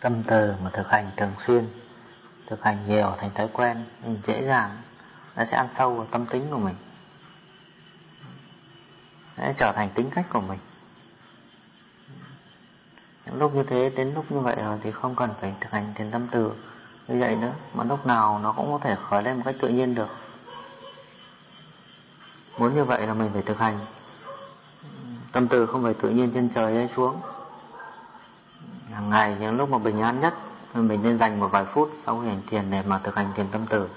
Tâm từ mà thực hành thường xuyên, thực hành nhiều thành thói quen, mình dễ dàng nó sẽ ăn sâu vào tâm tính của mình, sẽ trở thành tính cách của mình. Những lúc như thế, đến lúc như vậy rồi thì không cần phải thực hành thiền tâm từ như vậy nữa, mà lúc nào nó cũng có thể khởi lên một cách tự nhiên được. Muốn như vậy là mình phải thực hành. Tâm từ không phải tự nhiên trên trời rơi xuống. Hàng ngày những lúc mà bình an nhất, mình nên dành một vài phút sau khi hành thiền để mà thực hành thiền tâm từ.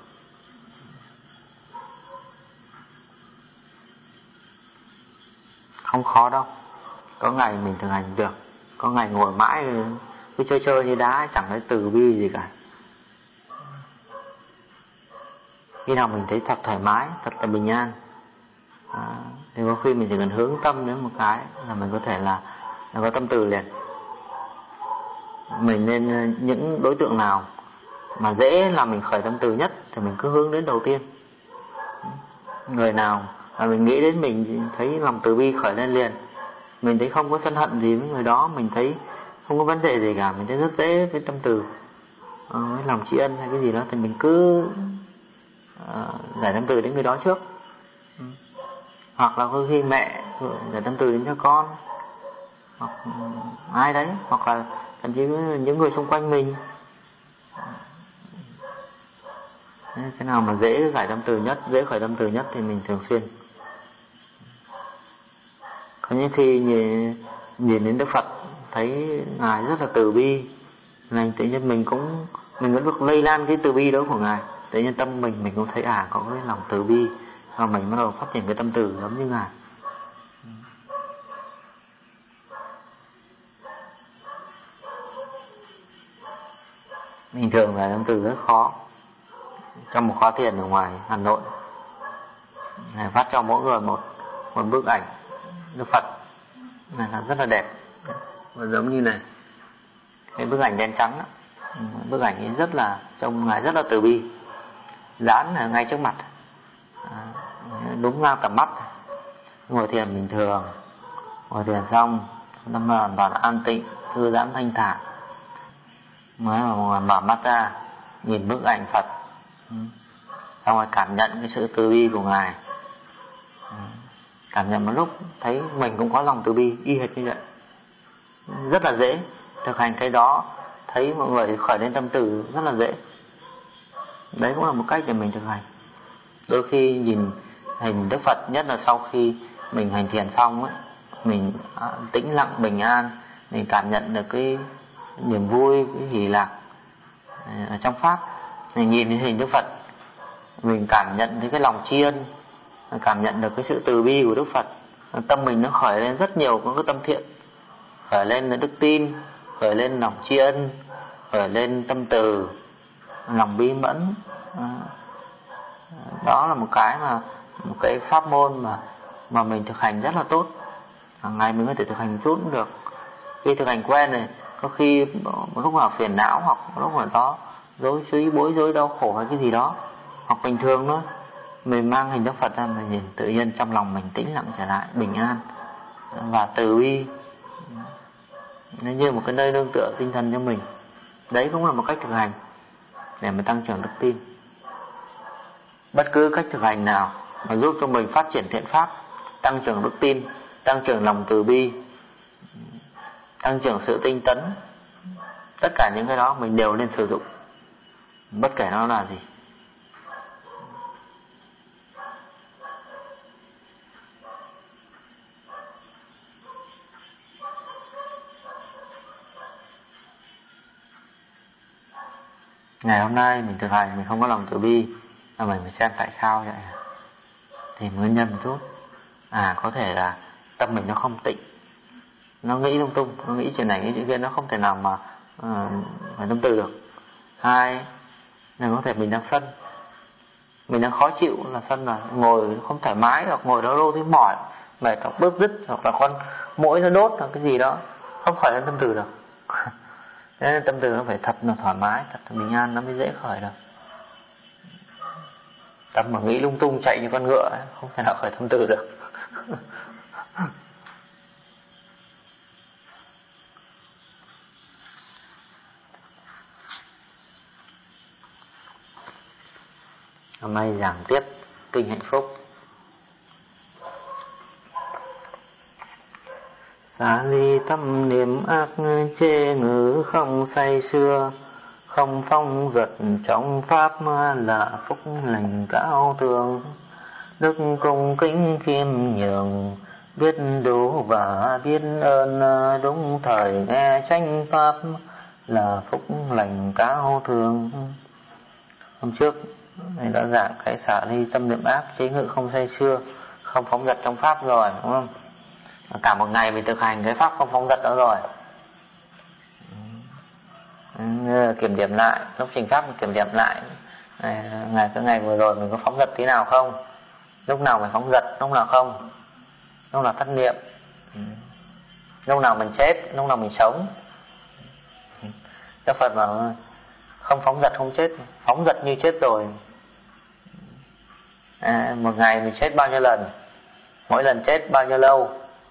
Không khó đâu. Có ngày mình thực hành được, có ngày ngồi mãi cứ chơi như đá, chẳng thấy từ bi gì cả. Khi nào mình thấy thật thoải mái, thật là bình an, thì có khi mình chỉ cần hướng tâm đến một cái là mình có thể là có tâm từ liền. Mình nên những đối tượng nào mà dễ làm mình khởi tâm từ nhất thì mình cứ hướng đến đầu tiên. Người nào mà mình nghĩ đến mình thấy lòng từ bi khởi lên liền, mình thấy không có sân hận gì với người đó, mình thấy không có vấn đề gì cả, mình thấy rất dễ với tâm từ, với lòng tri ân hay cái gì đó, thì mình cứ giải tâm từ đến người đó trước. Hoặc là đôi khi mẹ giải tâm từ đến cho con, hoặc ai đấy, hoặc là thậm chí những người xung quanh mình. Cái nào mà dễ giải tâm từ nhất, dễ khởi tâm từ nhất thì mình thường xuyên. Có những khi nhìn đến Đức Phật thấy Ngài rất là từ bi, này tự nhiên mình cũng được lây lan cái từ bi đó của Ngài. Tự nhiên tâm mình cũng thấy có cái lòng từ bi, và mình bắt đầu phát triển cái tâm từ giống như Ngài. Bình thường là tâm từ rất khó. Trong một khóa thiền ở ngoài Hà Nội, Ngài phát cho mỗi người một bức ảnh Đức Phật này là rất là đẹp, và giống như này, cái bức ảnh đen trắng đó. Bức ảnh ấy rất là, trông Ngài rất là từ bi, dán ở ngay trước mặt, đúng ngang tầm mắt. Ngồi thiền bình thường, ngồi thiền xong tâm hoàn toàn an tịnh, thư giãn thanh thản, mới mà mở mắt ra nhìn bức ảnh Phật, xong rồi cảm nhận cái sự từ bi của Ngài, cảm nhận một lúc thấy mình cũng có lòng từ bi y hệt như vậy. Rất là dễ thực hành cái đó, thấy mọi người khởi lên tâm từ rất là dễ. Đấy cũng là một cách để mình thực hành. Đôi khi nhìn hình Đức Phật, nhất là sau khi mình hành thiền xong ấy, mình tĩnh lặng bình an, mình cảm nhận được cái niềm vui, cái hỷ lạc ở trong pháp. Mình nhìn thấy hình Đức Phật, mình cảm nhận thấy cái lòng tri ân, cảm nhận được cái sự từ bi của Đức Phật, tâm mình nó khởi lên rất nhiều cái tâm thiện, khởi lên đức tin, khởi lên lòng tri ân, khởi lên tâm từ, lòng bi mẫn. Đó là một cái pháp môn mà mình thực hành rất là tốt. Hàng ngày mình có thể thực hành một chút cũng được. Khi thực hành quen này, có khi một lúc nào phiền não, hoặc một lúc nào đó bối rối đau khổ hay cái gì đó, hoặc bình thường nữa, mình mang hình Đức Phật ra, mình nhìn tự nhiên trong lòng mình tĩnh lặng trở lại, bình an và từ bi, nó như một cái nơi nương tựa tinh thần cho mình. Đấy cũng là một cách thực hành để mà tăng trưởng đức tin. Bất cứ cách thực hành nào mà giúp cho mình phát triển thiện pháp, tăng trưởng đức tin, tăng trưởng lòng từ bi, tăng trưởng sự tinh tấn, tất cả những cái đó mình đều nên sử dụng, bất kể nó là gì. Ngày hôm nay mình thực hành mình không có lòng từ bi, mà mình phải xem tại sao vậy, thì nguyên nhân một chút. Có thể là tâm mình nó không tịnh, nó nghĩ lung tung, nó nghĩ chuyện này nghĩ chuyện kia, nó không thể nào mà phải tâm từ được. Hai là có thể mình đang sân, mình đang khó chịu là sân, là ngồi không thoải mái, hoặc ngồi đó lâu thấy mỏi, mệt, hoặc bứt rứt, hoặc là con mũi nó đốt, hoặc cái gì đó, không khỏi lên tâm từ được. Thế nên tâm từ nó phải thật là thoải mái, thật là bình an, nó mới dễ khởi được. Tâm mà nghĩ lung tung chạy như con ngựa ấy, không thể nào khởi tâm từ được. Hôm nay giảng tiếp kinh hạnh phúc. Xả ly tâm niệm ác chê ngữ không say sưa, không phong giật trong pháp là phúc lành cao thượng. Đức cung kính khiêm nhường, biết đủ và biết ơn, đúng thời nghe chánh pháp là phúc lành cao thượng. Hôm trước thầy đã giảng cái xả ly tâm niệm ác chế ngự không say sưa, không phóng dật trong pháp rồi, đúng không? Cả một ngày mình thực hành cái pháp không phóng dật đó rồi. Kiểm điểm lại, lúc trình pháp mình kiểm điểm lại, cái ngày vừa rồi mình có phóng dật tí nào không? Lúc nào mình phóng dật, lúc nào không? Lúc nào thất niệm, lúc nào mình chết, lúc nào mình sống. Đức Phật bảo không phóng dật không chết, phóng dật như chết rồi. Một ngày mình chết bao nhiêu lần, mỗi lần chết bao nhiêu lâu.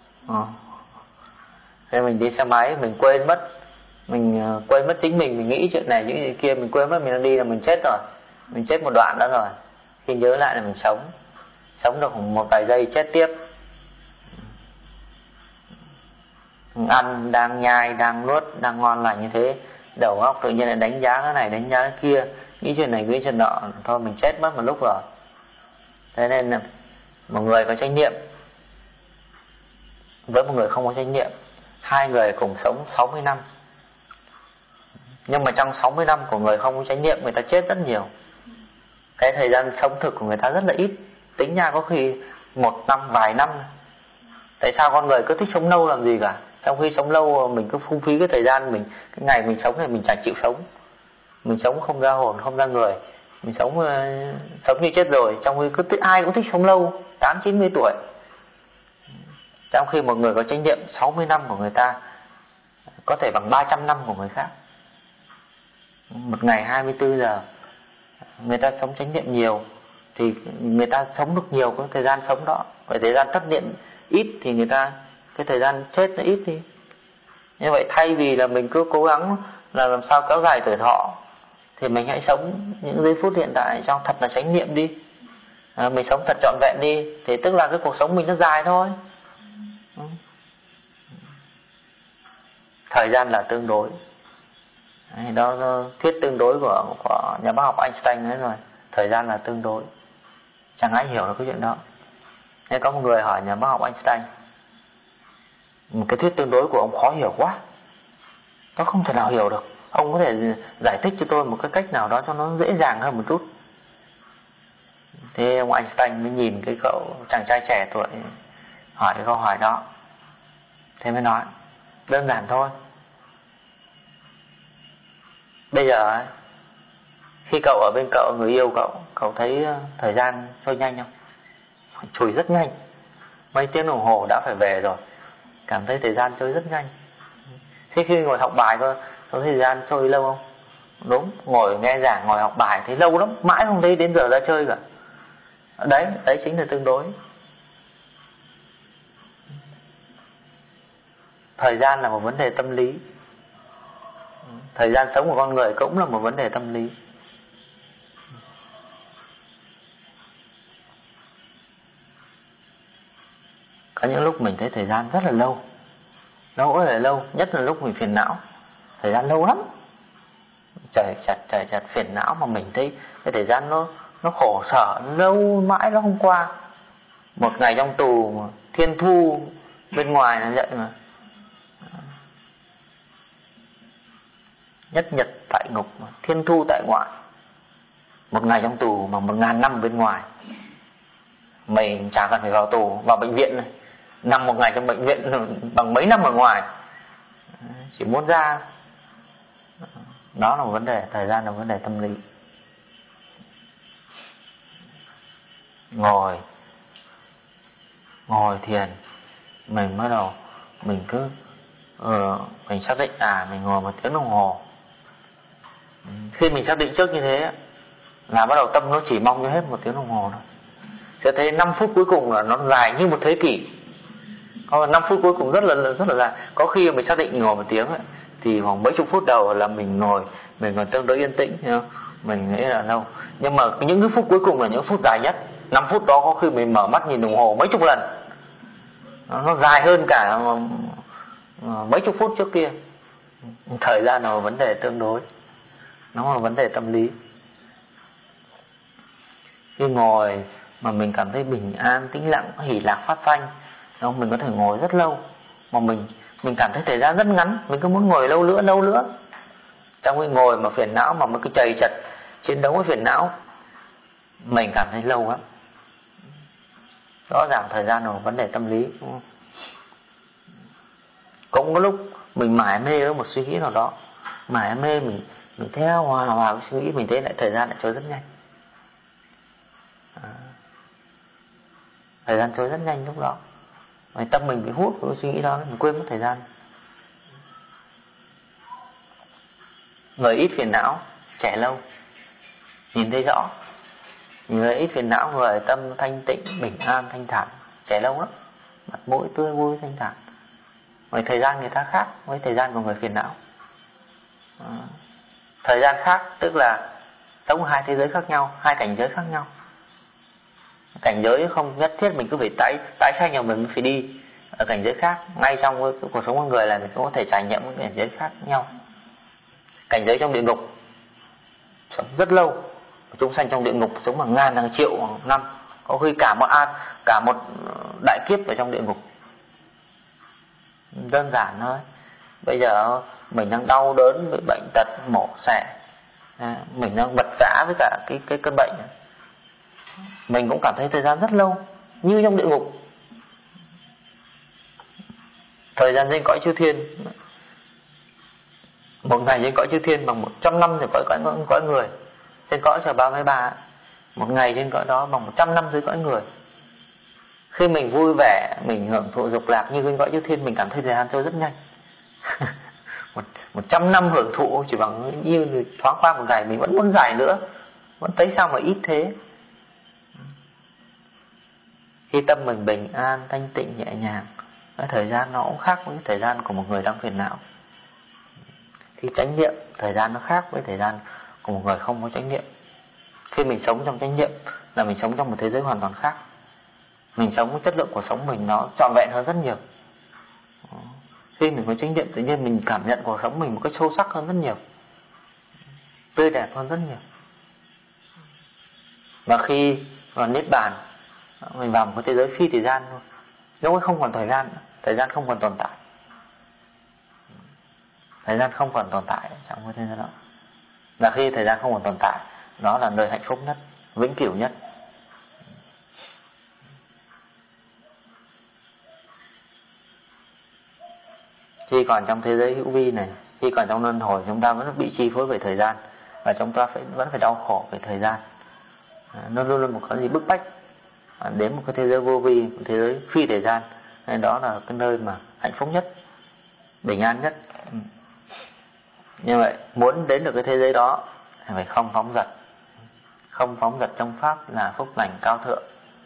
Thế mình đi xe máy mình quên mất, chính mình nghĩ chuyện này những chuyện kia, mình quên mất mình đang đi là mình chết rồi, mình chết một đoạn đó rồi. Khi nhớ lại là mình sống được một vài giây chết tiếp. Mình ăn đang nhai, đang nuốt, đang ngon lành như thế, đầu óc tự nhiên lại đánh giá cái này đánh giá cái kia, nghĩ chuyện này nghĩ chuyện nọ, thôi mình chết mất một lúc rồi. Thế nên là một người có chánh niệm với một người không có chánh niệm, hai người cùng sống 60 năm. Nhưng mà trong 60 năm của người không có chánh niệm, người ta chết rất nhiều. Cái thời gian sống thực của người ta rất là ít, tính ra có khi 1 năm, vài năm. Tại sao con người cứ thích sống lâu làm gì cả? Trong khi sống lâu mình cứ phung phí cái thời gian mình, cái ngày mình sống này mình chẳng chịu sống. Mình sống không ra hồn, không ra người. Mình sống như chết rồi. Trong khi ai cũng thích sống lâu, 80-90 tuổi. Trong khi một người có chánh niệm 60 năm của người ta có thể bằng 300 năm của người khác. Một ngày 24 giờ, người ta sống chánh niệm nhiều thì người ta sống được nhiều cái thời gian sống đó. Vậy thời gian thất niệm ít thì người ta, cái thời gian chết nó ít đi. Như vậy thay vì là mình cứ cố gắng là làm sao kéo dài tuổi thọ, thì mình hãy sống những giây phút hiện tại trong thật là chánh niệm đi. Mình sống thật trọn vẹn đi, thì tức là cái cuộc sống mình nó dài thôi. Thời gian là tương đối. Đó thuyết tương đối của nhà bác học Einstein đấy rồi. Thời gian là tương đối. Chẳng ai hiểu được cái chuyện đó. Nên có một người hỏi nhà bác học Einstein, một cái thuyết tương đối của ông khó hiểu quá, nó không thể nào hiểu được. Ông có thể giải thích cho tôi một cái cách nào đó cho nó dễ dàng hơn một chút. Thế ông Einstein mới nhìn cái cậu chàng trai trẻ tuổi hỏi cái câu hỏi đó. Thế mới nói đơn giản thôi. Bây giờ khi cậu ở bên cậu, người yêu cậu thấy thời gian trôi nhanh không? Trôi rất nhanh. Mấy tiếng đồng hồ đã phải về rồi, cảm thấy thời gian trôi rất nhanh. Thế khi ngồi học bài có thấy thời gian trôi lâu không? Đúng, ngồi nghe giảng, ngồi học bài thấy lâu lắm, mãi không thấy đến giờ ra chơi cả. Đấy chính là tương đối. Thời gian là một vấn đề tâm lý. Thời gian sống của con người cũng là một vấn đề tâm lý. Có những lúc mình thấy thời gian rất là lâu, nó rất là lâu, nhất là lúc mình phiền não, thời gian lâu lắm, trời chật phiền não mà mình thấy cái thời gian nó khổ sở lâu mãi nó không qua. Một ngày trong tù mà thiên thu bên ngoài là vậy mà, nhất nhật tại ngục mà thiên thu tại ngoại. Một ngày trong tù mà 1000 năm bên ngoài. Mình chả cần phải vào tù, vào bệnh viện này, nằm một ngày trong bệnh viện bằng mấy năm ở ngoài, chỉ muốn ra. Đó là một vấn đề, thời gian là một vấn đề tâm lý. Ngồi thiền, mình bắt đầu mình cứ mình xác định mình ngồi 1 tiếng đồng hồ. Khi mình xác định trước như thế là bắt đầu tâm nó chỉ mong cho hết 1 tiếng đồng hồ thôi. Sẽ thấy 5 phút cuối cùng là nó dài như một thế kỷ. Còn 5 phút cuối cùng rất là dài. Có khi mình xác định ngồi 1 tiếng thì khoảng mấy chục phút đầu là mình ngồi tương đối yên tĩnh, Mình nghĩ là lâu. Nhưng mà những cái phút cuối cùng là những phút dài nhất. 5 phút đó có khi mình mở mắt nhìn đồng hồ mấy chục lần. Nó dài hơn cả mấy chục phút trước kia. Thời gian là một vấn đề tương đối, nó là vấn đề tâm lý. Khi ngồi mà mình cảm thấy bình an, tĩnh lặng, hỷ lạc phát thanh, mình có thể ngồi rất lâu. Mà mình cảm thấy thời gian rất ngắn, mình cứ muốn ngồi lâu nữa. Trong cái ngồi mà phiền não, mà cứ chầy chật chiến đấu với phiền não, mình cảm thấy lâu lắm. Rõ ràng thời gian là một vấn đề tâm lý, đúng không? Cũng có lúc mình mải mê với một suy nghĩ nào đó, mải mê mình theo hòa vào suy nghĩ, mình thấy lại thời gian lại trôi rất nhanh. Thời gian trôi rất nhanh lúc đó. Tâm mình bị hút với suy nghĩ đó, mình quên mất thời gian. Người ít phiền não trẻ lâu, nhìn thấy rõ. Người ít phiền não, người tâm thanh tịnh, bình an, thanh thản, trẻ lâu lắm, mặt mũi tươi vui thanh thản. Với thời gian người ta khác với thời gian của người phiền não. Thời gian khác tức là sống hai thế giới khác nhau, hai cảnh giới khác nhau. Cảnh giới không nhất thiết mình cứ phải tái sanh nhau, mình phải đi ở cảnh giới khác. Ngay trong cái cuộc sống con người là mình cũng có thể trải nghiệm những cảnh giới khác nhau. Cảnh giới trong địa ngục sống rất lâu, chúng sanh trong địa ngục sống bằng ngàn hàng triệu năm, có khi cả một đại kiếp ở trong địa ngục. Đơn giản thôi. Bây giờ mình đang đau đớn với bệnh tật mổ xẻ, mình đang vật vã với cả cái cơn bệnh, mình cũng cảm thấy thời gian rất lâu, như trong địa ngục. Thời gian trên cõi chư thiên, một ngày trên cõi chư thiên bằng 100 năm thì cõi người. Trên cõi trời 33, một ngày trên cõi đó bằng 100 năm dưới cõi người. Khi mình vui vẻ, mình hưởng thụ dục lạc như trên cõi chư thiên, mình cảm thấy thời gian trôi rất nhanh. 100 năm hưởng thụ chỉ bằng như thoáng qua một ngày, mình vẫn muốn dài nữa, vẫn thấy sao mà ít thế. Khi tâm mình bình an, thanh tịnh, nhẹ nhàng, cái thời gian nó cũng khác với thời gian của một người đang phiền não. Khi chánh niệm, thời gian nó khác với thời gian của một người không có chánh niệm. Khi mình sống trong chánh niệm là mình sống trong một thế giới hoàn toàn khác. Mình sống với chất lượng của sống mình nó trọn vẹn hơn rất nhiều. Khi mình có chánh niệm, tự nhiên mình cảm nhận cuộc sống mình một cách sâu sắc hơn rất nhiều, tươi đẹp hơn rất nhiều. Và khi vào niết bàn, mình vào một cái thế giới phi thời gian thôi, lúc ấy không còn thời gian không còn tồn tại. Thời gian không còn tồn tại trong cái thế giới đó. Và khi thời gian không còn tồn tại, đó là nơi hạnh phúc nhất, vĩnh cửu nhất. Khi còn trong thế giới hữu vi này, khi còn trong luân hồi, chúng ta vẫn bị chi phối bởi thời gian, và chúng ta vẫn phải đau khổ về thời gian. Nó luôn luôn một cái gì bức bách. Đến một cái thế giới vô vi, một thế giới phi thời gian, nên đó là cái nơi mà hạnh phúc nhất, bình an nhất. Như vậy, muốn đến được cái thế giới đó thì phải không phóng dật. Không phóng dật trong pháp là phúc lành cao thượng.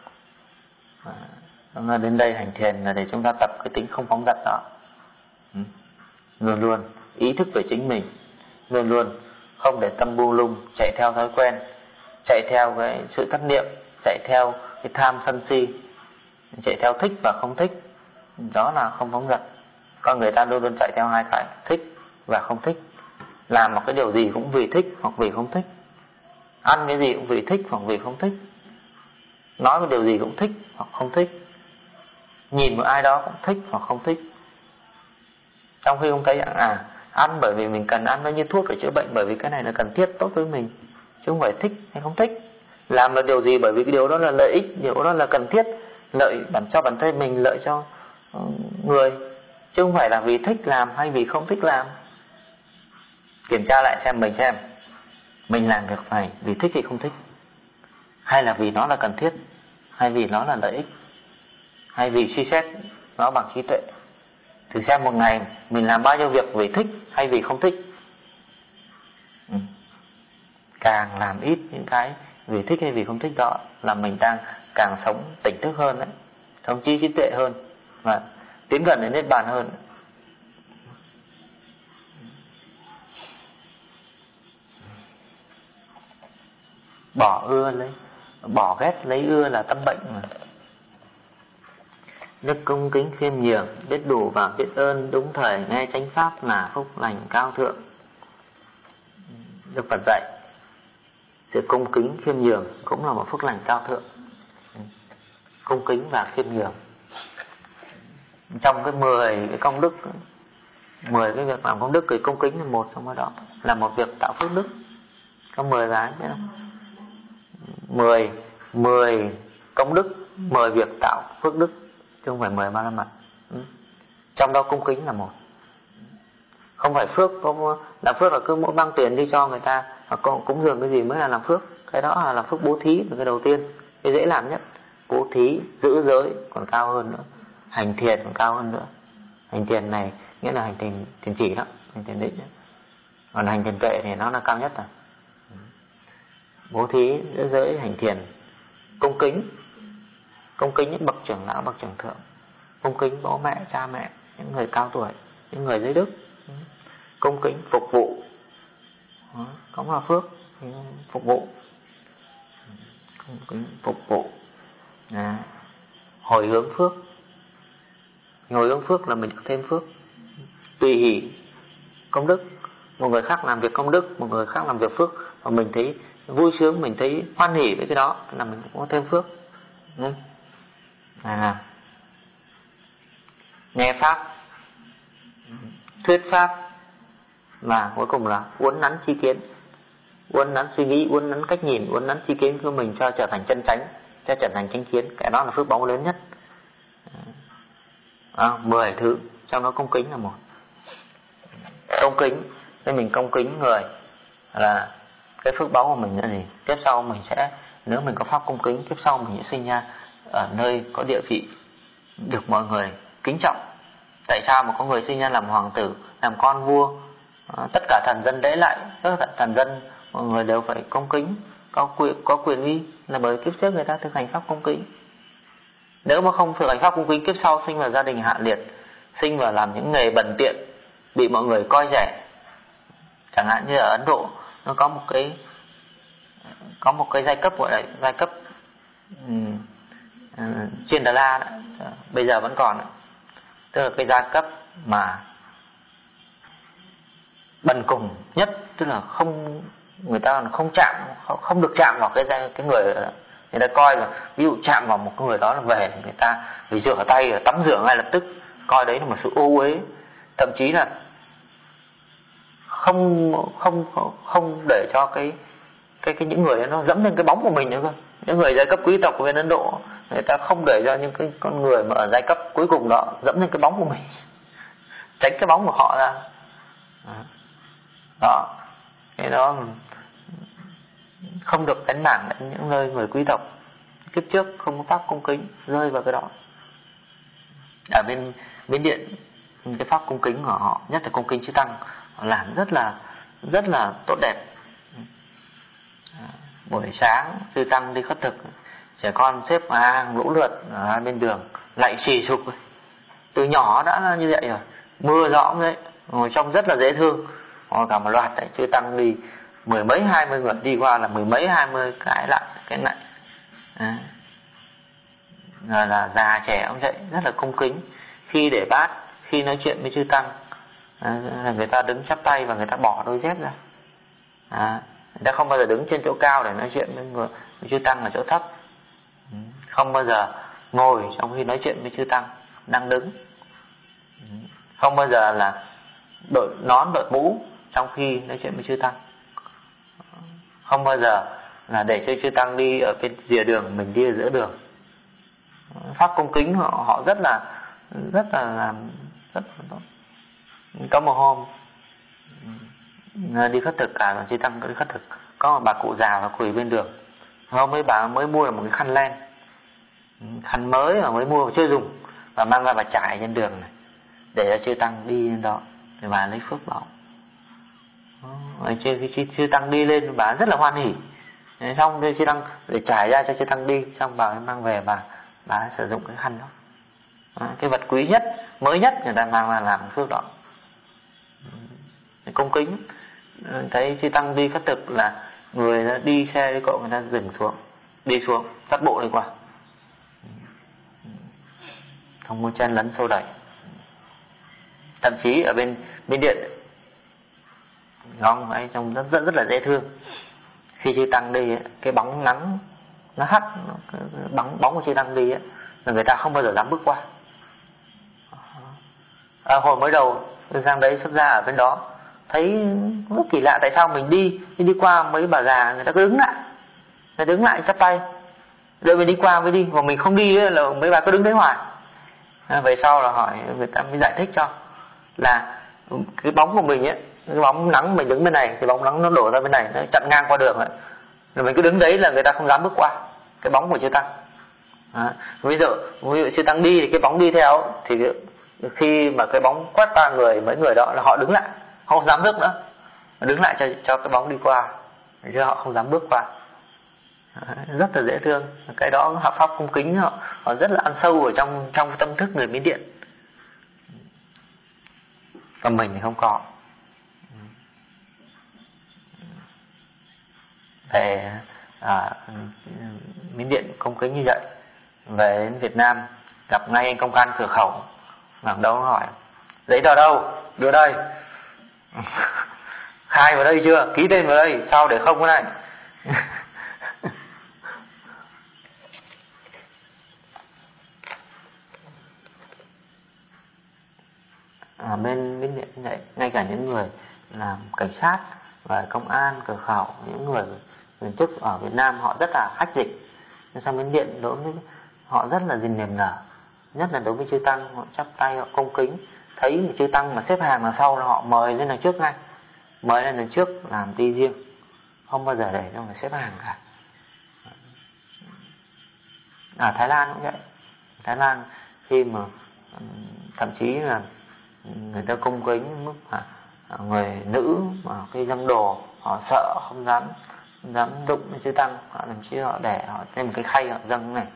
Đến đây hành thiền là để chúng ta tập cái tính không phóng dật đó. Luôn luôn ý thức về chính mình, luôn luôn không để tâm buông lung, chạy theo thói quen, chạy theo cái sự thất niệm, chạy theo cái tham sân si, chạy theo thích và không thích. Đó là không phóng dật. Con người ta luôn luôn chạy theo hai cái, thích và không thích. Làm một cái điều gì cũng vì thích hoặc vì không thích. Ăn cái gì cũng vì thích hoặc vì không thích. Nói một điều gì cũng thích hoặc không thích. Nhìn một ai đó cũng thích hoặc không thích. Trong khi không thấy ăn bởi vì mình cần ăn, nó như thuốc để chữa bệnh, bởi vì cái này là cần thiết tốt với mình, chứ không phải thích hay không thích. Làm một điều gì bởi vì cái điều đó là lợi ích, điều đó là cần thiết, lợi cho bản thân mình, lợi cho người, chứ không phải là vì thích làm hay vì không thích làm. Kiểm tra lại xem mình làm việc này vì thích hay không thích, hay là vì nó là cần thiết, hay vì nó là lợi ích, hay vì suy xét nó bằng trí tuệ. Thử xem một ngày mình làm bao nhiêu việc vì thích hay vì không thích. Càng làm ít những cái vì thích hay vì không thích đó là mình đang càng sống tỉnh thức hơn đấy, sống trí tuệ hơn và tiến gần đến niết bàn hơn. bỏ ghét lấy ưa là tâm bệnh mà. Đức cung kính khiêm nhường, biết đủ và biết ơn, đúng thời nghe chánh pháp là phúc lành cao thượng. Đức Phật dạy sự cung kính khiêm nhường cũng là một phúc lành cao thượng. Cung kính và khiêm nhường, trong cái 10 cái công đức, 10 cái việc làm công đức thì cung kính là một trong đó, là một việc tạo phước đức. Có 10 cái chứ, 10 công đức, 10 việc tạo phước đức, chứ không phải 10 ba la mật. Trong đó cung kính là một. Không phải phước, làm phước là cứ mỗi mang tiền đi cho người ta hoặc cúng dường cái gì mới là làm phước. Cái đó là làm phước bố thí là cái đầu tiên, cái dễ làm nhất. Bố thí, giữ giới còn cao hơn nữa, hành thiền còn cao hơn nữa. Hành thiền này nghĩa là hành thiền chỉ đó, hành thiền định đó. Còn hành thiền tuệ thì nó là cao nhất rồi. Bố thí, giữ giới, hành thiền, cung kính những bậc trưởng lão, bậc trưởng thượng, cung kính bố mẹ, cha mẹ, những người cao tuổi, những người dưới đức, cung kính phục vụ, cũng là phước. Phục vụ, cung kính phục vụ, hồi hướng phước. Hồi hướng phước là mình được thêm phước. Tùy hỷ công đức, một người khác làm việc công đức, một người khác làm việc phước, và mình thấy vui sướng, mình thấy hoan hỉ với cái đó là mình cũng có thêm phước. Nghe pháp, thuyết pháp, và cuối cùng là uốn nắn tri kiến, uốn nắn suy nghĩ, uốn nắn cách nhìn, uốn nắn tri kiến của mình cho trở thành chân chánh, cho trở thành chánh kiến. Cái đó là phước báu lớn nhất. 10 thứ, trong đó cung kính là một. Cung kính, nên mình cung kính người là cái phước báu của mình là gì? Tiếp sau mình sẽ, nếu mình có pháp cung kính, tiếp sau mình sẽ sinh ra ở nơi có địa vị được mọi người kính trọng. Tại sao mà có người sinh ra làm hoàng tử, làm con vua, tất cả thần dân lễ lại, tất cả thần dân mọi người đều phải cung kính, có quyền uy, là bởi kiếp trước người ta thực hành pháp cung kính. Nếu mà không thực hành pháp cung kính, kiếp sau sinh vào gia đình hạ liệt, sinh vào làm những nghề bần tiện, bị mọi người coi rẻ. Chẳng hạn như ở Ấn Độ nó có một cái giai cấp gọi là giai cấp Chiên Đà La đó, bây giờ vẫn còn đó. Tức là cái giai cấp mà bần cùng nhất, tức là người ta không được chạm vào cái người ta coi là, ví dụ chạm vào một cái người đó là về người ta phải rửa tay, tắm rửa ngay lập tức, coi đấy là một sự ô uế, thậm chí là không để cho cái những người nó dẫm lên cái bóng của mình nữa cơ. Những người giai cấp quý tộc của bên Ấn Độ, người ta không để cho những cái con người mà ở giai cấp cuối cùng đó dẫm lên cái bóng của mình, tránh cái bóng của họ ra. Đó, cái đó không được đánh bảng đến những nơi người quý tộc. Kiếp trước không có pháp cung kính, rơi vào cái đó. Ở bên Miến Điện, cái pháp cung kính của họ, nhất là cung kính chư tăng, họ làm rất là tốt đẹp. Buổi sáng chư tăng đi khất thực, trẻ con xếp hàng lũ lượt ở hai bên đường lạy xì sụp, từ nhỏ đã như vậy rồi, mưa gió đấy, ngồi trong rất là dễ thương. Còn cả một loạt đấy, chư tăng đi 10 mấy 20 người đi qua là 10 mấy 20 cái lại cái này. Rồi là già trẻ ông vậy, rất là cung kính. Khi để bát, khi nói chuyện với chư tăng, người ta đứng chắp tay và người ta bỏ đôi dép ra. Người ta không bao giờ đứng trên chỗ cao để nói chuyện với chư tăng ở chỗ thấp. Không bao giờ ngồi trong khi nói chuyện với chư tăng, đang đứng. Không bao giờ là đội nón đội mũ trong khi nói chuyện với chư tăng. Không bao giờ là để cho chư tăng đi ở bên rìa đường, mình đi ở giữa đường. Pháp cung kính họ rất là tốt. Có một hôm đi khất thực, cả chư tăng đi khất thực, có một bà cụ già và quỳ bên đường. Hôm ấy bà mới mua được một cái khăn len, khăn mới mà mới mua mà chưa dùng, và mang ra bà trải trên đường này để cho chư tăng đi lên đó để bà lấy phước báo. Chư tăng đi lên bà rất là hoan hỉ. Xong chư tăng để trải ra cho chư tăng đi, xong bà mang về bà sử dụng cái khăn đó. Cái vật quý nhất, mới nhất người ta mang ra làm phước đó. Cung kính, thấy chư tăng đi khất thực là người ta đi xe với cậu, người ta dừng xuống, đi xuống, dắt bộ đi qua, không có chen lấn xô đẩy. Thậm chí ở bên Điện Long ấy trông rất là dễ thương. Khi chư tăng đi ấy, cái bóng ngắn nó hắt, bóng của chư tăng đi ấy, là người ta không bao giờ dám bước qua. Hồi mới đầu tôi sang đấy xuất gia ở bên đó, thấy rất kỳ lạ, tại sao mình đi qua mấy bà già người ta cứ đứng lại chắp tay, rồi mình đi qua mới đi, còn mình không đi ấy, là mấy bà cứ đứng đấy hoài. Về sau là hỏi người ta mới giải thích cho là cái bóng của mình ấy, cái bóng nắng mình đứng bên này, cái bóng nắng nó đổ ra bên này, nó chặn ngang qua đường ấy, rồi mình cứ đứng đấy là người ta không dám bước qua cái bóng của chư tăng. Ví dụ chư tăng đi thì cái bóng đi theo, thì khi mà cái bóng quét qua mấy người đó là họ đứng lại, không dám bước nữa, đứng lại cho cái bóng đi qua, chứ họ không dám bước qua. Rất là dễ thương. Cái đó hợp pháp cung kính, họ rất là ăn sâu ở trong tâm thức người Miến Điện. Còn mình thì không có. Về Miến Điện cung kính như vậy. Về đến Việt Nam gặp ngay anh công an cửa khẩu, ngẩng đầu hỏi giấy tờ đâu, đưa đây. Khai vào đây chưa, ký tên vào đây, sao để không cái này. Bên Miến Điện như vậy, ngay cả những người làm cảnh sát và công an cửa khẩu, những người viên chức ở Việt Nam họ rất là khách dịch. Nhưng sang Miến Điện đối với họ rất là gìn niềm nở, nhất là đối với chư tăng, họ chắp tay, họ cung kính. Thấy một chư tăng mà xếp hàng đằng sau là họ mời lên đằng trước ngay, mời lên đằng trước làm ti riêng, không bao giờ để cho người xếp hàng cả. Ở Thái Lan cũng vậy. Thái Lan khi mà thậm chí là người ta cung kính mức mà người nữ mà khi dâng đồ họ sợ, không dám đụng với chư tăng, họ thậm chí họ để họ thêm một cái khay họ dâng này,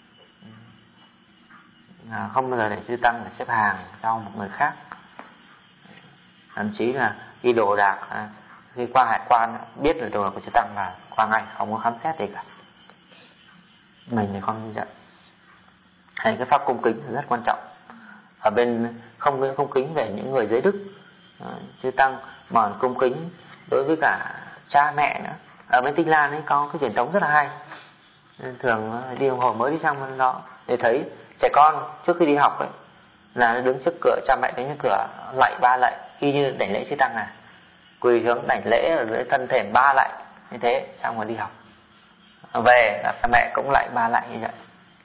không bao giờ để chư tăng để xếp hàng sau một người khác. Thậm chí là khi đồ đạc, khi qua hải quan biết là đồ đạc của chư tăng là qua ngay, không có khám xét gì cả. Mình thì không như vậy. Hay cái pháp cung kính là rất quan trọng. Ở bên không cung kính về những người giới đức, chư tăng, mà cung kính đối với cả cha mẹ nữa. Ở bên Tinh Lan ấy có cái truyền thống rất là hay. Thường đi hồi mới đi sang bên đó để thấy trẻ con trước khi đi học ấy là đứng trước cửa, cha mẹ đứng trước cửa lạy 3 lạy, y như đảnh lễ chư tăng này, quỳ xuống đảnh lễ ở dưới thân thể 3 lạy như thế, xong rồi đi học. Về là cha mẹ cũng lạy 3 lạy như vậy.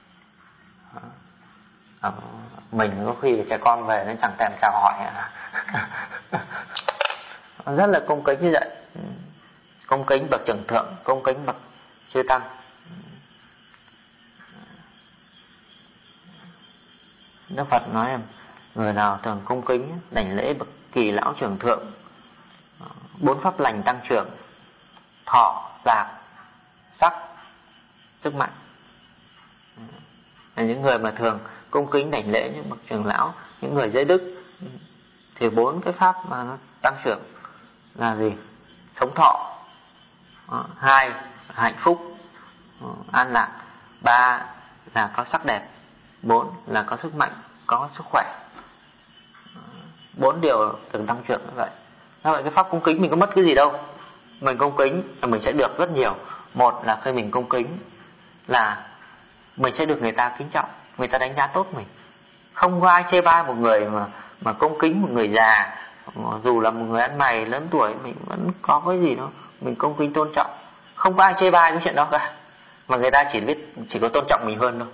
Mình có khi trẻ con về nó chẳng thèm chào hỏi. Rất là cung kính như vậy, cung kính bậc trưởng thượng, cung kính bậc chư tăng. Đức Phật nói người nào thường cung kính đảnh lễ bậc kỳ lão trưởng thượng, 4 pháp lành tăng trưởng, thọ, lạc, sắc, sức mạnh. Những người mà thường cung kính đảnh lễ những bậc trưởng lão, những người giới đức, thì 4 cái pháp mà nó tăng trưởng là gì? Sống thọ, 2 hạnh phúc, an lạc, 3 là có sắc đẹp, 4 là có sức mạnh, có sức khỏe. 4 điều từng tăng trưởng như vậy. Như vậy cái pháp cung kính mình có mất cái gì đâu. Mình cung kính là mình sẽ được rất nhiều. Một là khi mình cung kính là mình sẽ được người ta kính trọng, người ta đánh giá tốt mình. Không có ai chê bai một người mà cung kính một người già, dù là một người ăn mày lớn tuổi, mình vẫn có cái gì đó mình cung kính tôn trọng. Không có ai chê bai cái chuyện đó cả, mà người ta chỉ có tôn trọng mình hơn thôi.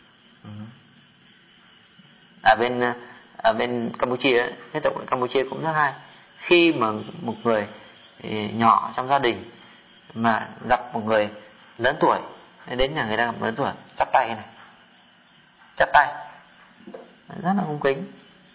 Ở bên Campuchia, thế tục ở Campuchia cũng rất hay. Khi mà một người nhỏ trong gia đình mà gặp một người lớn tuổi, đến nhà người ta gặp lớn tuổi, chắp tay này, chắp tay rất là cung kính,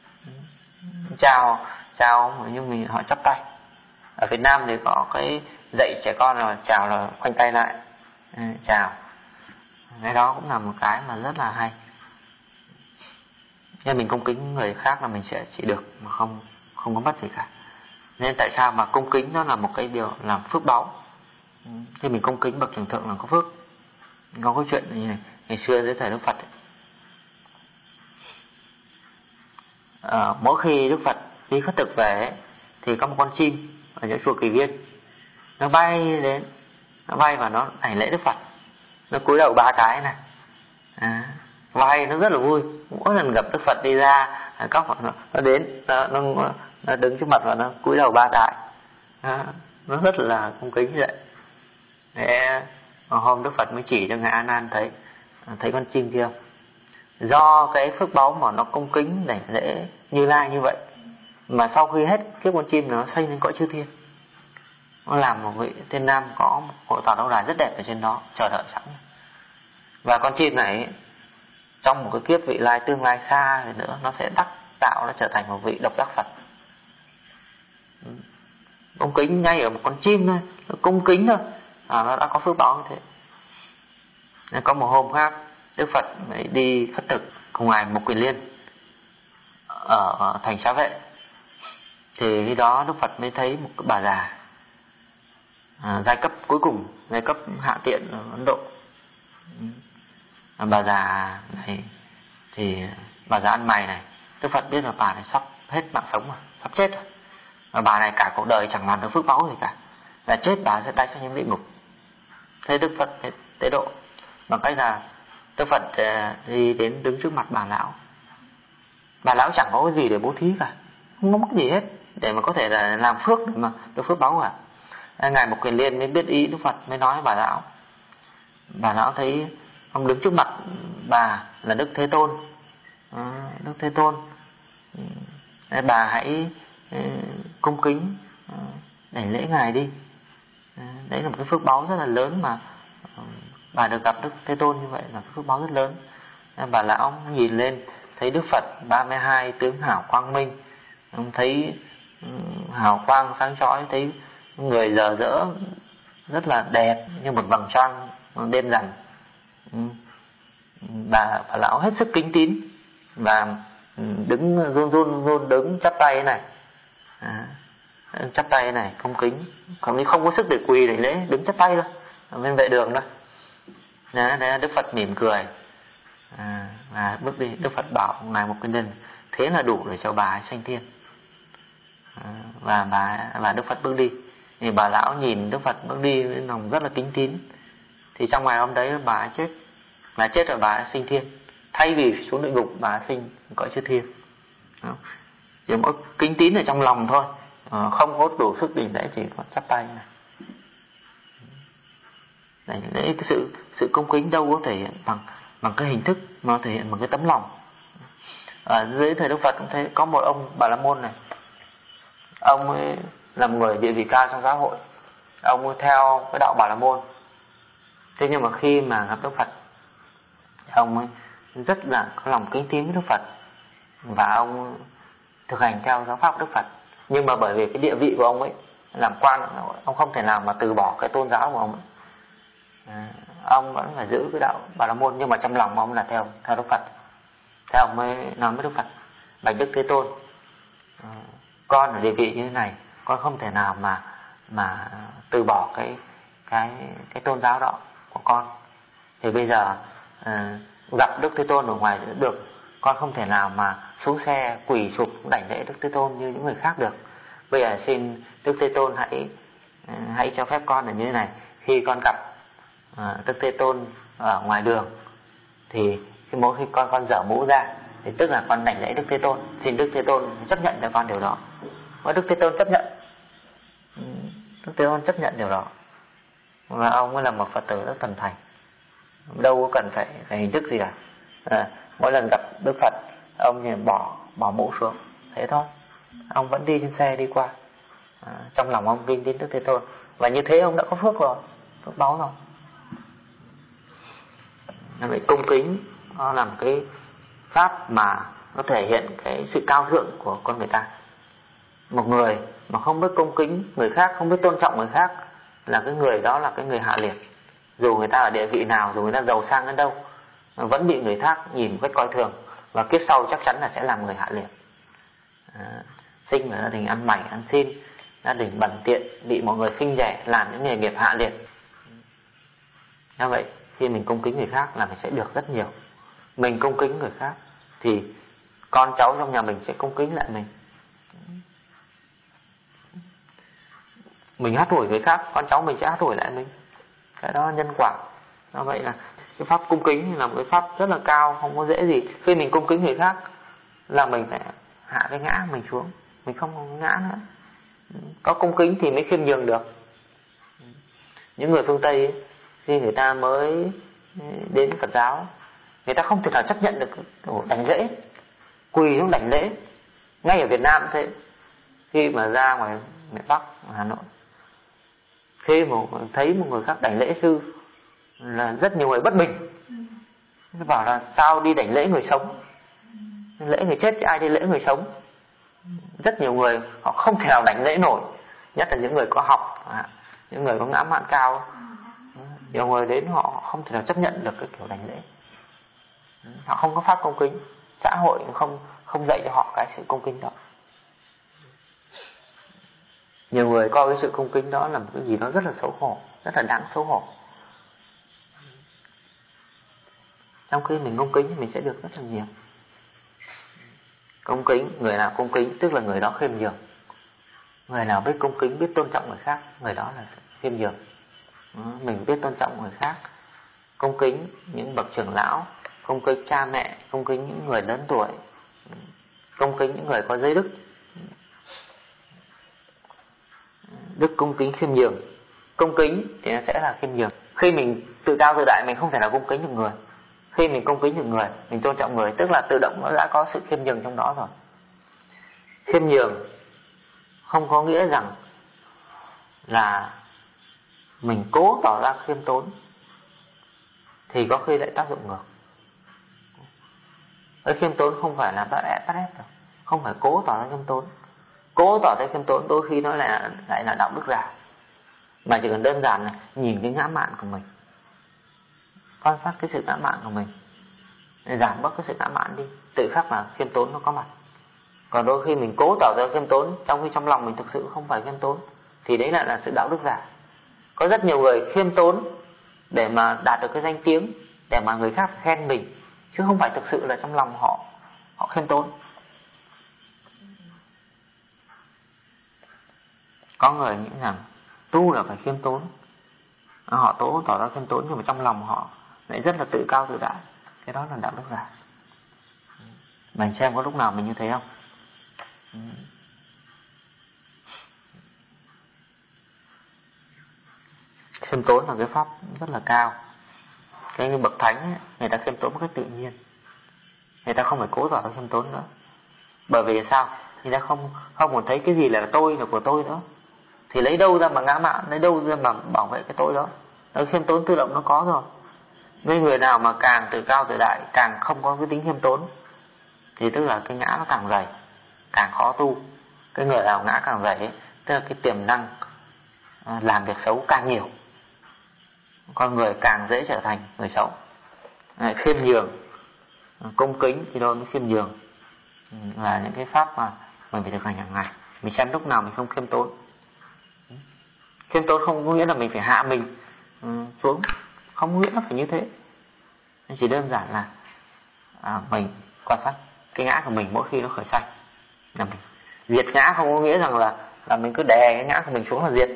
chào nhưng mình họ chắp tay. Ở Việt Nam thì có cái dạy trẻ con là chào là khoanh tay lại, chào. Cái đó cũng là một cái mà rất là hay. Nên mình cung kính người khác là mình sẽ chỉ được mà không có mất gì cả. Nên tại sao mà cung kính nó là một cái điều làm phước báu. Khi mình cung kính bậc trưởng thượng là có phước. Có cái chuyện như này, ngày xưa dưới thời Đức Phật mỗi khi Đức Phật đi khất thực về thì có một con chim ở những chùa Kỳ Viên, nó bay đến, nó bay và nó đảnh lễ Đức Phật, nó cúi đầu 3 cái này, bay nó rất là vui. Mỗi lần gặp Đức Phật đi ra cóc nó đến, nó đứng trước mặt và nó cúi đầu 3 cái, nó rất là cung kính như vậy. Thế hôm Đức Phật mới chỉ cho ngài A Nan thấy con chim kia không? Do cái phước báu mà nó cung kính đảnh lễ Như Lai như vậy, mà sau khi hết cái con chim nó xây lên cõi chư thiên, nó làm một vị thiên nam có một hội tòa Đấu Đài rất đẹp ở trên đó chờ đợi sẵn. Và con chim này trong một cái kiếp vị lai tương lai xa rồi nữa, nó sẽ đắc tạo, nó trở thành một vị độc giác Phật. Cung kính ngay ở một con chim thôi, nó cung kính thôi, nó đã có phước báo như thế. Nên có một hôm khác, Đức Phật đi khất thực cùng ngài Mục Kiền Liên ở thành Xá Vệ. Thì khi đó Đức Phật mới thấy một cái bà già, giai cấp cuối cùng, giai cấp hạ tiện ở Ấn Độ. Bà già này thì bà già ăn mày này, Đức Phật biết là bà này sắp hết mạng sống rồi, sắp chết rồi. Và bà này cả cuộc đời chẳng làm được phước báu gì cả, là chết bà sẽ đày sang những địa ngục. Thế Đức Phật tế độ bằng cách là Đức Phật đi đến đứng trước mặt bà lão. Bà lão chẳng có cái gì để bố thí cả, không có cái gì hết để mà có thể là làm phước để mà được phước báu cả. Ngài Mục Kiền Liên mới biết ý Đức Phật, mới nói với bà lão. Bà lão thấy ông đứng trước mặt bà là Đức Thế Tôn, Đức Thế Tôn, bà hãy cung kính đảnh lễ ngài đi. Đấy là một cái phước báu rất là lớn mà bà được gặp Đức Thế Tôn như vậy là cái phước báu rất lớn. Bà lão nhìn lên thấy Đức Phật 32 tướng hào quang minh, thấy hào quang sáng chói, thấy người rờ rỡ rất là đẹp như một vầng trăng đêm rằm. Bà lão hết sức kính tín và đứng run đứng chắp tay này, chắp tay này cung kính, không có sức để quỳ để lễ, đứng chắp tay thôi bên vệ đường đó. Đấy, Đức Phật mỉm cười và bước đi. Đức Phật bảo ngài Mục Kiền Liên thế là đủ để cho bà ấy sanh thiên. Và Đức Phật bước đi. Thì bà lão nhìn Đức Phật bước đi với lòng rất là kính tín. Thì trong ngày hôm đấy bà ấy chết rồi bà ấy sinh thiên, thay vì xuống địa ngục bà ấy sinh cõi chư thiên. Chỉ mỗi kính tín ở trong lòng thôi, không có đủ sức đỉnh lễ, chỉ có chắp tay này. Đấy, cái sự cung kính đâu có thể hiện bằng cái hình thức, mà thể hiện bằng cái tấm lòng. Ở dưới thời Đức Phật cũng thấy có một ông Bà La Môn này, ông ấy là một người địa vị cao trong xã hội, ông ấy theo cái đạo Bà La Môn. Thế nhưng mà khi mà gặp Đức Phật, ông ấy rất là có lòng kính tín với Đức Phật và ông thực hành theo giáo pháp Đức Phật. Nhưng mà bởi vì cái địa vị của ông ấy làm quan, ông không thể nào mà từ bỏ cái tôn giáo của ông ấy. Ông vẫn phải giữ cái đạo Bà La Môn, nhưng mà trong lòng ông là theo Đức Phật. Thế ông mới nói với Đức Phật: bạch Đức Thế Tôn, con ở địa vị như thế này, con không thể nào mà từ bỏ cái tôn giáo đó của con. Thì bây giờ gặp Đức Thế Tôn ở ngoài được, con không thể nào mà xuống xe quỳ sụp đảnh lễ Đức Thế Tôn như những người khác được. Bây giờ xin Đức Thế Tôn hãy cho phép con là như thế này: khi con gặp Đức Thế Tôn ở ngoài đường thì mỗi khi con dở mũ ra thì tức là con đảnh lễ Đức Thế Tôn, xin Đức Thế Tôn chấp nhận cho con điều đó. Và Đức Thế Tôn chấp nhận, Đức Thế Tôn chấp nhận điều đó. Và ông ấy là một Phật tử rất thuần thành, đâu có cần phải hình thức gì cả. Mỗi lần gặp Đức Phật, ông thì bỏ mũ xuống, thế thôi. Ông vẫn đi trên xe đi qua, trong lòng ông kính tín Đức Thế Tôn. Và như thế ông đã có phước rồi, phước báu rồi. Nên vậy cung kính nó là một cái pháp mà nó thể hiện cái sự cao thượng của con người ta. Một người mà không biết cung kính người khác, không biết tôn trọng người khác, là cái người đó là cái người hạ liệt. Dù người ta ở địa vị nào, dù người ta giàu sang đến đâu, vẫn bị người khác nhìn một cách coi thường, và kiếp sau chắc chắn là sẽ làm người hạ liệt. Sinh ở gia đình ăn mày ăn xin, gia đình bẩn tiện, bị mọi người khinh rẻ, làm những nghề nghiệp hạ liệt. Như vậy khi mình cung kính người khác là mình sẽ được rất nhiều. Mình cung kính người khác thì con cháu trong nhà mình sẽ cung kính lại mình. Mình hát hủi người khác, con cháu mình sẽ hát hủi lại mình. Cái đó nhân quả. Như vậy là cái pháp cung kính là một cái pháp rất là cao, không có dễ gì. Khi mình cung kính người khác là mình phải hạ cái ngã mình xuống, mình không có ngã nữa. Có cung kính thì mới khiêm nhường được. Những người phương Tây ấy, khi người ta mới đến Phật giáo, người ta không thể nào chấp nhận được đảnh lễ, quỳ xuống đảnh lễ. Ngay ở Việt Nam cũng thế. Khi mà ra ngoài miền Bắc, Hà Nội, khi mà thấy một người khác đảnh lễ sư là rất nhiều người bất bình. Nó bảo là sao đi đảnh lễ người sống, lễ người chết chứ ai đi lễ người sống. Rất nhiều người họ không thể nào đảnh lễ nổi, nhất là những người có học, những người có ngã mạn cao. Nhiều người đến họ không thể nào chấp nhận được cái kiểu đảnh lễ. Họ không có pháp cung kính, xã hội không dạy cho họ cái sự cung kính đó. Nhiều người coi cái sự cung kính đó là một cái gì đó rất là xấu hổ, rất là đáng xấu hổ. Trong khi mình cung kính thì mình sẽ được rất là nhiều. Cung kính, người nào cung kính tức là người đó khiêm nhường. Người nào biết cung kính, biết tôn trọng người khác, người đó là khiêm nhường. Mình biết tôn trọng người khác, cung kính những bậc trưởng lão, cung kính cha mẹ, cung kính những người lớn tuổi, cung kính những người có giới đức. Đức cung kính khiêm nhường. Cung kính thì nó sẽ là khiêm nhường. Khi mình tự cao tự đại mình không thể nào cung kính được người. Khi mình cung kính được người, mình tôn trọng người, tức là tự động nó đã có sự khiêm nhường trong đó rồi. Khiêm nhường không có nghĩa rằng là mình cố tỏ ra khiêm tốn, thì có khi lại tác dụng ngược. Cái khiêm tốn không phải là bắt ép đâu, không phải cố tỏ ra khiêm tốn. Cố tỏ ra khiêm tốn đôi khi nó lại là đạo đức giả. Mà chỉ cần đơn giản là nhìn cái ngã mạn của mình, quan sát cái sự ngã mạn của mình, để giảm bớt cái sự ngã mạn đi, tự khắc là khiêm tốn nó có mặt. Còn đôi khi mình cố tỏ ra khiêm tốn trong khi trong lòng mình thực sự không phải khiêm tốn, thì đấy lại là sự đạo đức giả. Có rất nhiều người khiêm tốn để mà đạt được cái danh tiếng, để mà người khác khen mình, chứ không phải thực sự là trong lòng họ khiêm tốn. Có người nghĩ rằng tu là phải khiêm tốn, họ tỏ ra khiêm tốn nhưng mà trong lòng họ lại rất là tự cao tự đại. Cái đó là đạo đức giả. Mình xem có lúc nào mình như thế không? Khiêm tốn là cái pháp rất là cao. Cái như bậc thánh ấy, người ta khiêm tốn một cách tự nhiên, người ta không phải cố tỏ ra khiêm tốn nữa. Bởi vì sao? Người ta không còn thấy cái gì là tôi, là của tôi nữa. Thì lấy đâu ra mà ngã mạn, lấy đâu ra mà bảo vệ cái tôi đó. Nó khiêm tốn tự động nó có rồi. Với người nào mà càng tự cao tự đại, càng không có cái tính khiêm tốn, thì tức là cái ngã nó càng dày, càng khó tu. Cái người nào ngã càng dày ấy, tức là cái tiềm năng làm việc xấu càng nhiều, con người càng dễ trở thành người xấu. Khiêm nhường, cung kính thì đôi mới khiêm nhường là những cái pháp mà mình phải thực hành hàng ngày. Mình xem lúc nào mình không khiêm tốn. Khiêm tốn không có nghĩa là mình phải hạ mình xuống, không có nghĩa là phải như thế. Chỉ đơn giản là mình quan sát cái ngã của mình mỗi khi nó khởi sanh là mình diệt ngã, không có nghĩa rằng là mình cứ đè cái ngã của mình xuống là diệt.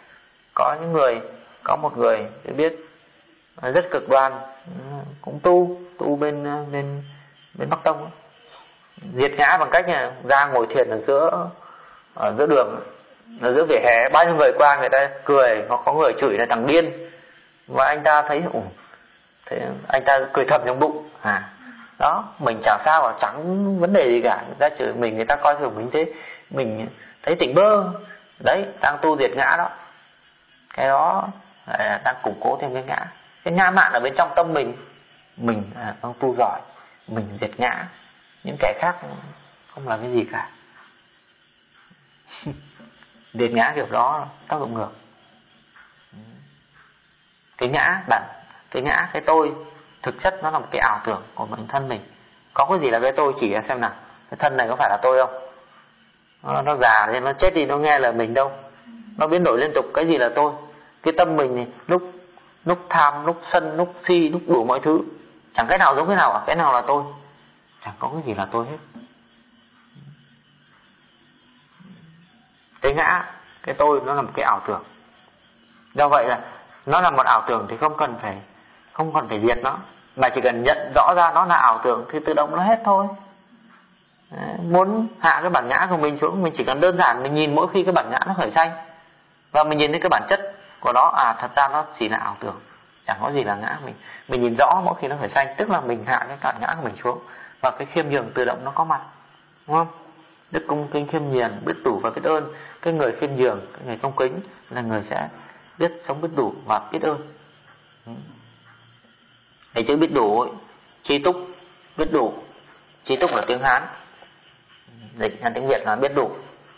Có một người tôi biết rất cực đoan, cũng tu bên Bắc Tông ấy. Diệt ngã bằng cách là ra ngồi thiền ở giữa đường, ở giữa vỉa hè, bao nhiêu người qua người ta cười, hoặc có người chửi là thằng điên, và anh ta thấy thế anh ta cười thầm trong bụng. Đó, mình chẳng sao, chẳng vấn đề gì cả, người ta chửi mình, người ta coi thường mình thế, mình thấy tỉnh bơ. Đấy, đang tu diệt ngã đó. Cái đó đang củng cố thêm cái ngã. Cái ngã mạn ở bên trong tâm mình đang tu giỏi, mình diệt ngã, những kẻ khác không làm cái gì cả. Diệt ngã kiểu đó tác dụng ngược. Cái ngã, cái tôi thực chất nó là một cái ảo tưởng của bản thân mình. Có cái gì là cái tôi, chỉ là xem nào, cái thân này có phải là tôi không? Nó già thì nó chết đi, nó nghe lời mình đâu, nó biến đổi liên tục. Cái gì là tôi? Cái tâm mình này, lúc lúc tham, lúc sân, lúc si, lúc đủ mọi thứ. Chẳng cái nào giống cái nào cả, cái nào là tôi. Chẳng có cái gì là tôi hết. Cái ngã, cái tôi nó là một cái ảo tưởng. Do vậy là nó là một ảo tưởng thì không cần phải diệt nó, mà chỉ cần nhận rõ ra nó là ảo tưởng thì tự động nó hết thôi. Đấy, muốn hạ cái bản ngã của mình xuống, mình chỉ cần đơn giản mình nhìn mỗi khi cái bản ngã nó khởi sanh và mình nhìn thấy cái bản chất của nó, thật ra nó chỉ là ảo tưởng, chẳng có gì là ngã. Mình nhìn rõ mỗi khi nó khởi sanh, tức là mình hạ cái bản ngã của mình xuống và cái khiêm nhường tự động nó có mặt, đúng không? Đức cung kính khiêm nhường, biết đủ và biết ơn. Cái người khiêm nhường, cái người cung kính là người sẽ biết sống biết đủ và biết ơn. Cái chữ biết đủ ấy, trí túc, biết đủ. Trí túc là tiếng Hán, dịch sang tiếng Việt là biết đủ.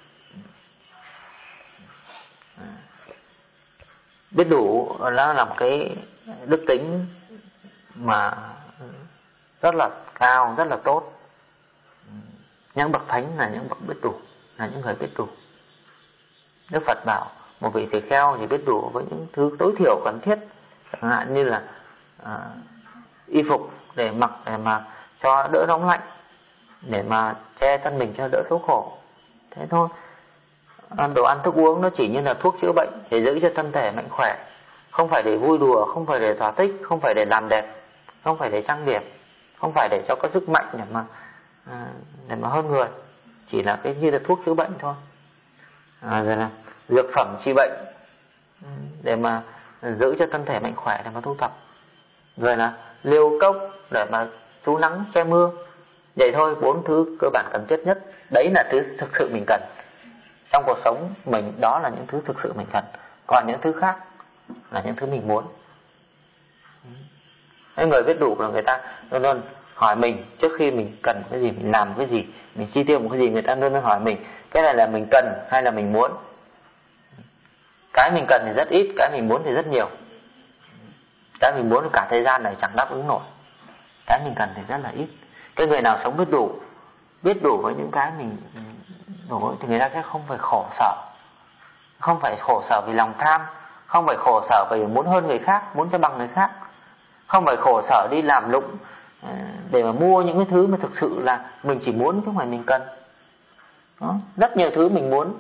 Biết đủ nó là một cái đức tính mà rất là cao, rất là tốt. Những bậc thánh là những bậc biết đủ, là những người biết đủ. Đức Phật bảo một vị tỳ kheo thì biết đủ với những thứ tối thiểu cần thiết, chẳng hạn như là y phục để mặc để mà cho đỡ nóng lạnh, để mà che thân mình cho đỡ xấu khổ, thế thôi. Đồ ăn thức uống nó chỉ như là thuốc chữa bệnh để giữ cho thân thể mạnh khỏe, không phải để vui đùa, không phải để thỏa thích, không phải để làm đẹp, không phải để trang điểm, không phải để cho có sức mạnh để mà hơn người, chỉ là cái như là thuốc chữa bệnh thôi. Rồi là dược phẩm trị bệnh để mà giữ cho thân thể mạnh khỏe, để mà tu tập. Rồi là liều cốc để mà trú nắng che mưa. Vậy thôi, 4 thứ cơ bản cần thiết nhất. Đấy là thứ thực sự mình cần trong cuộc sống mình, đó là những thứ thực sự mình cần. Còn những thứ khác là những thứ mình muốn. Cái người biết đủ là người ta luôn luôn hỏi mình trước khi mình cần cái gì, mình làm cái gì, mình chi tiêu một cái gì, người ta luôn luôn hỏi mình cái này là mình cần hay là mình muốn. Cái mình cần thì rất ít, cái mình muốn thì rất nhiều. Cái mình muốn cả thời gian này chẳng đáp ứng nổi, cái mình cần thì rất là ít. Cái người nào sống biết đủ với những cái mình đủ thì người ta sẽ không phải khổ sở. Không phải khổ sở vì lòng tham, không phải khổ sở vì muốn hơn người khác, muốn cho bằng người khác, không phải khổ sở đi làm lụng để mà mua những cái thứ mà thực sự là mình chỉ muốn chứ không phải mình cần. Đó, rất nhiều thứ mình muốn,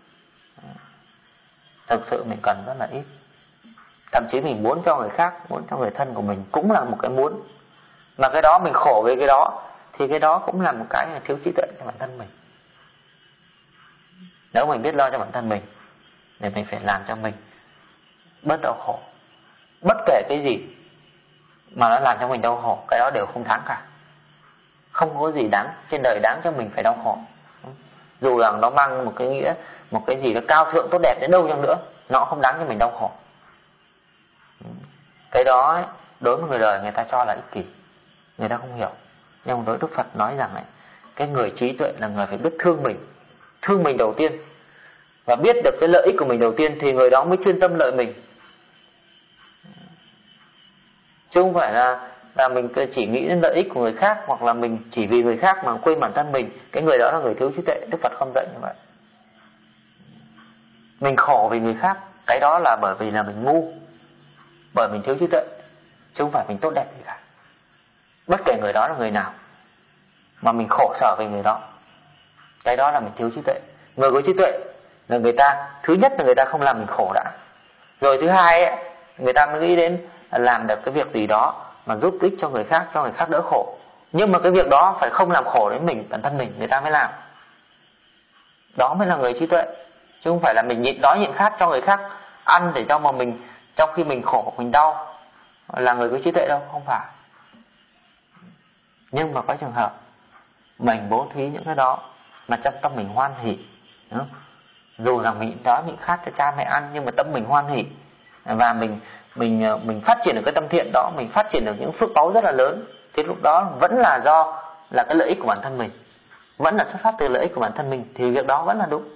thực sự mình cần rất là ít. Thậm chí mình muốn cho người khác, muốn cho người thân của mình cũng là một cái muốn, mà cái đó mình khổ với cái đó thì cái đó cũng là một cái là thiếu trí tuệ cho bản thân mình. Nếu mình biết lo cho bản thân mình thì mình phải làm cho mình bớt đau khổ. Bất kể cái gì mà nó làm cho mình đau khổ, cái đó đều không đáng cả. Không có gì đáng trên đời đáng cho mình phải đau khổ. Dù rằng nó mang một cái nghĩa, một cái gì nó cao thượng tốt đẹp đến đâu chăng nữa, nó không đáng cho mình đau khổ. Cái đó ấy, đối với người đời người ta cho là ích kỷ, người ta không hiểu. Nhưng đối Đức Phật nói rằng ấy, cái người trí tuệ là người phải biết thương mình đầu tiên, và biết được cái lợi ích của mình đầu tiên thì người đó mới chuyên tâm lợi mình. Chứ không phải là mình chỉ nghĩ đến lợi ích của người khác, hoặc là mình chỉ vì người khác mà quên bản thân mình. Cái người đó là người thiếu trí tuệ. Đức Phật không dạy như vậy. Mình khổ vì người khác, cái đó là bởi vì là mình ngu, bởi mình thiếu trí tuệ, chứ không phải mình tốt đẹp gì cả. Bất kể người đó là người nào mà mình khổ sở vì người đó, cái đó là mình thiếu trí tuệ. Người có trí tuệ là người ta, thứ nhất là người ta không làm mình khổ đã, rồi thứ hai ấy, người ta mới nghĩ đến làm được cái việc gì đó mà giúp ích cho người khác đỡ khổ. Nhưng mà cái việc đó phải không làm khổ đến mình, bản thân mình, người ta mới làm. Đó mới là người trí tuệ. Chứ không phải là mình nhịn đói nhịn khát cho người khác ăn để cho mà mình, trong khi mình khổ mình đau, là người có trí tuệ đâu, không phải. Nhưng mà có trường hợp mình bố thí những cái đó mà trong tâm mình hoan hỉ, dù là mình đói mình khát cho cha mẹ ăn, nhưng mà tâm mình hoan hỉ, và mình phát triển được cái tâm thiện đó, mình phát triển được những phước báu rất là lớn, thì lúc đó vẫn là do là cái lợi ích của bản thân mình, vẫn là xuất phát từ lợi ích của bản thân mình, thì việc đó vẫn là đúng.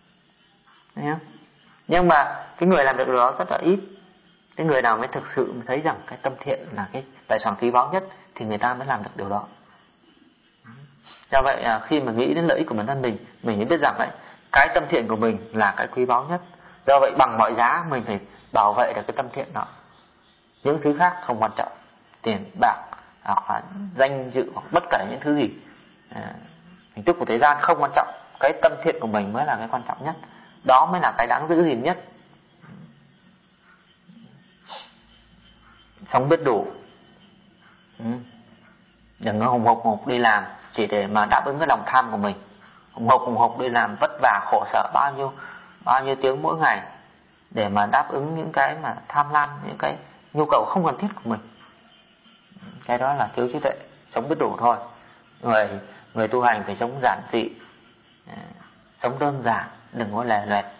Nhưng mà cái người làm được điều đó rất là ít. Cái người nào mới thực sự thấy rằng cái tâm thiện là cái tài sản quý báu nhất thì người ta mới làm được điều đó. Do vậy khi mà nghĩ đến lợi ích của bản thân mình mới biết rằng cái tâm thiện của mình là cái quý báu nhất. Do vậy bằng mọi giá mình phải bảo vệ được cái tâm thiện đó. Những thứ khác không quan trọng, tiền bạc hoặc là danh dự hoặc bất kể những thứ gì, hình thức của thế gian không quan trọng. Cái tâm thiện của mình mới là cái quan trọng nhất, đó mới là cái đáng giữ gìn nhất. Sống biết đủ, đừng có hùng hục đi làm chỉ để mà đáp ứng cái lòng tham của mình. Hùng hục đi làm vất vả khổ sở bao nhiêu tiếng mỗi ngày để mà đáp ứng những cái mà tham lam, những cái nhu cầu không cần thiết của mình. Cái đó là thiếu trí tuệ. Sống biết đủ thôi. Người tu hành phải sống giản dị, sống đơn giản, đừng có lè loẹt,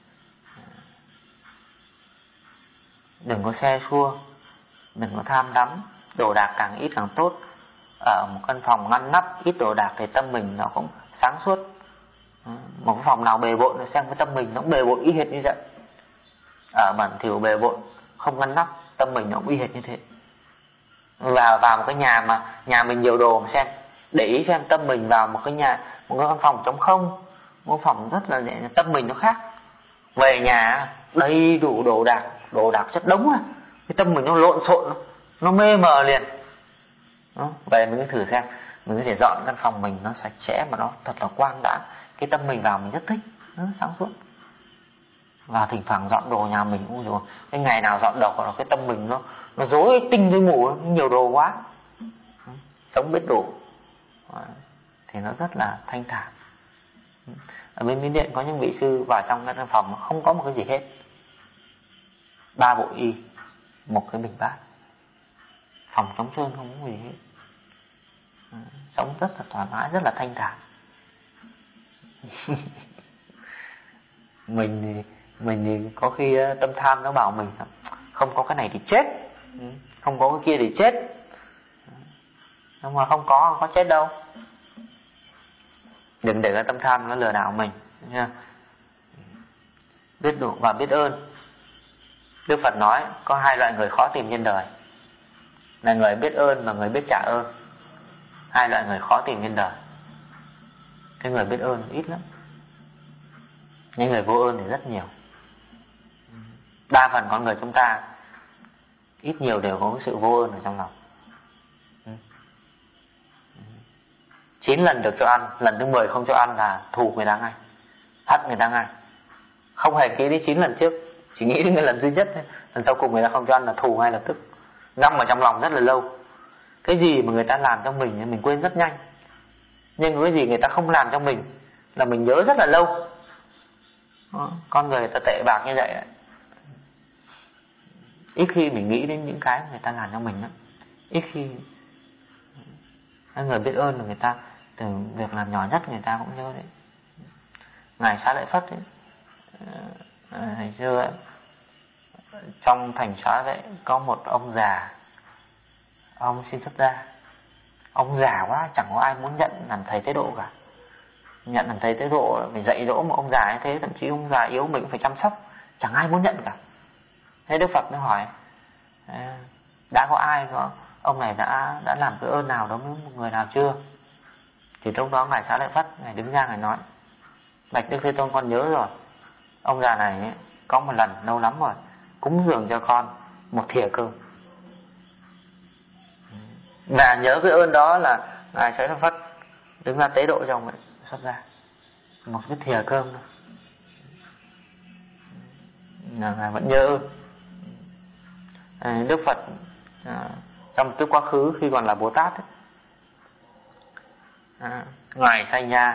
đừng có xe xua, đừng có tham đắm. Đồ đạc càng ít càng tốt. Ở một căn phòng ngăn nắp ít đồ đạc thì tâm mình nó cũng sáng suốt. Một cái phòng nào bề bộn xem cái tâm mình nó cũng bề bộn y hệt như vậy. Ở bẩn thỉu bề bộn không ngăn nắp, tâm mình nó cũng y hệt như thế. Và vào một cái nhà mà nhà mình nhiều đồ mà xem, để ý xem tâm mình vào một cái căn phòng trống không, một phòng rất là nhẹ, tâm mình nó khác. Về nhà đầy đủ đồ đạc chất đống à, cái tâm mình nó lộn xộn, nó mê mờ liền. Đó, về mình cứ thử xem, mình có thể dọn căn phòng mình nó sạch sẽ mà nó thật là quang đãng, cái tâm mình vào mình rất thích, nó sáng suốt. Và thỉnh thoảng dọn đồ nhà mình cũng rồi, cái ngày nào dọn đồ là cái tâm mình nó rối tinh rối mù, nhiều đồ quá. Sống biết đủ thì nó rất là thanh thản. Ở bên Miến Điện có những vị sư vào trong cái căn phòng không có một cái gì hết, 3 bộ y, một cái bình bát, phòng trống trơn không có gì hết. Sống rất là thoải mái, rất là thanh thản. Mình thì có khi tâm tham nó bảo mình không có cái này thì chết, không có cái kia thì chết. Nhưng mà không có chết đâu. Đừng để cái tâm tham nó lừa đảo mình nha. Biết đủ và biết ơn. Đức Phật nói có 2 loại người khó tìm trên đời, là người biết ơn và người biết trả ơn. 2 loại người khó tìm trên đời. Cái người biết ơn ít lắm, những người vô ơn thì rất nhiều. Đa phần con người chúng ta ít nhiều đều có cái sự vô ơn ở trong lòng. 9 lần được cho ăn, lần thứ 10 không cho ăn là thù người ta ngay, hận người ta ngay. Không hề nghĩ đến 9 lần trước, chỉ nghĩ đến cái lần duy nhất thôi. Lần sau cùng người ta không cho ăn là thù ngay lập tức, ngâm ở trong lòng rất là lâu. Cái gì mà người ta làm cho mình quên rất nhanh, nhưng cái gì người ta không làm cho mình là mình nhớ rất là lâu. Đó, con người ta tệ bạc như vậy đấy. Ít khi mình nghĩ đến những cái người ta làm cho mình đó. Ít khi. Người biết ơn là người ta từ việc làm nhỏ nhất người ta cũng nhớ đấy. Ngài Xá Lợi Phất ấy, hồi xưa ấy, trong thành Xá Lợi có một ông già, ông xin xuất gia. Ông già quá, chẳng có ai muốn nhận làm thầy tế độ cả. Nhận làm thầy tế độ phải dạy dỗ một ông già như thế, thậm chí ông già yếu mình cũng phải chăm sóc, chẳng ai muốn nhận cả. Thế Đức Phật mới hỏi, đã có ai có ông này đã làm cái ơn nào đối với một người nào chưa? Thì lúc đó Ngài Xá Lợi Phất Ngài đứng ra Ngài nói, bạch Đức Thế Tôn, con nhớ rồi. Ông già này ấy, có một lần lâu lắm rồi cúng dường cho con một thìa cơm. Và nhớ cái ơn đó là Ngài Xá Lợi Phất đứng ra tế độ cho ông ấy xuất ra một cái thìa cơm thôi. Ngài vẫn nhớ ơn. Đức Phật trong cái quá khứ khi còn là Bồ Tát ấy, Ngài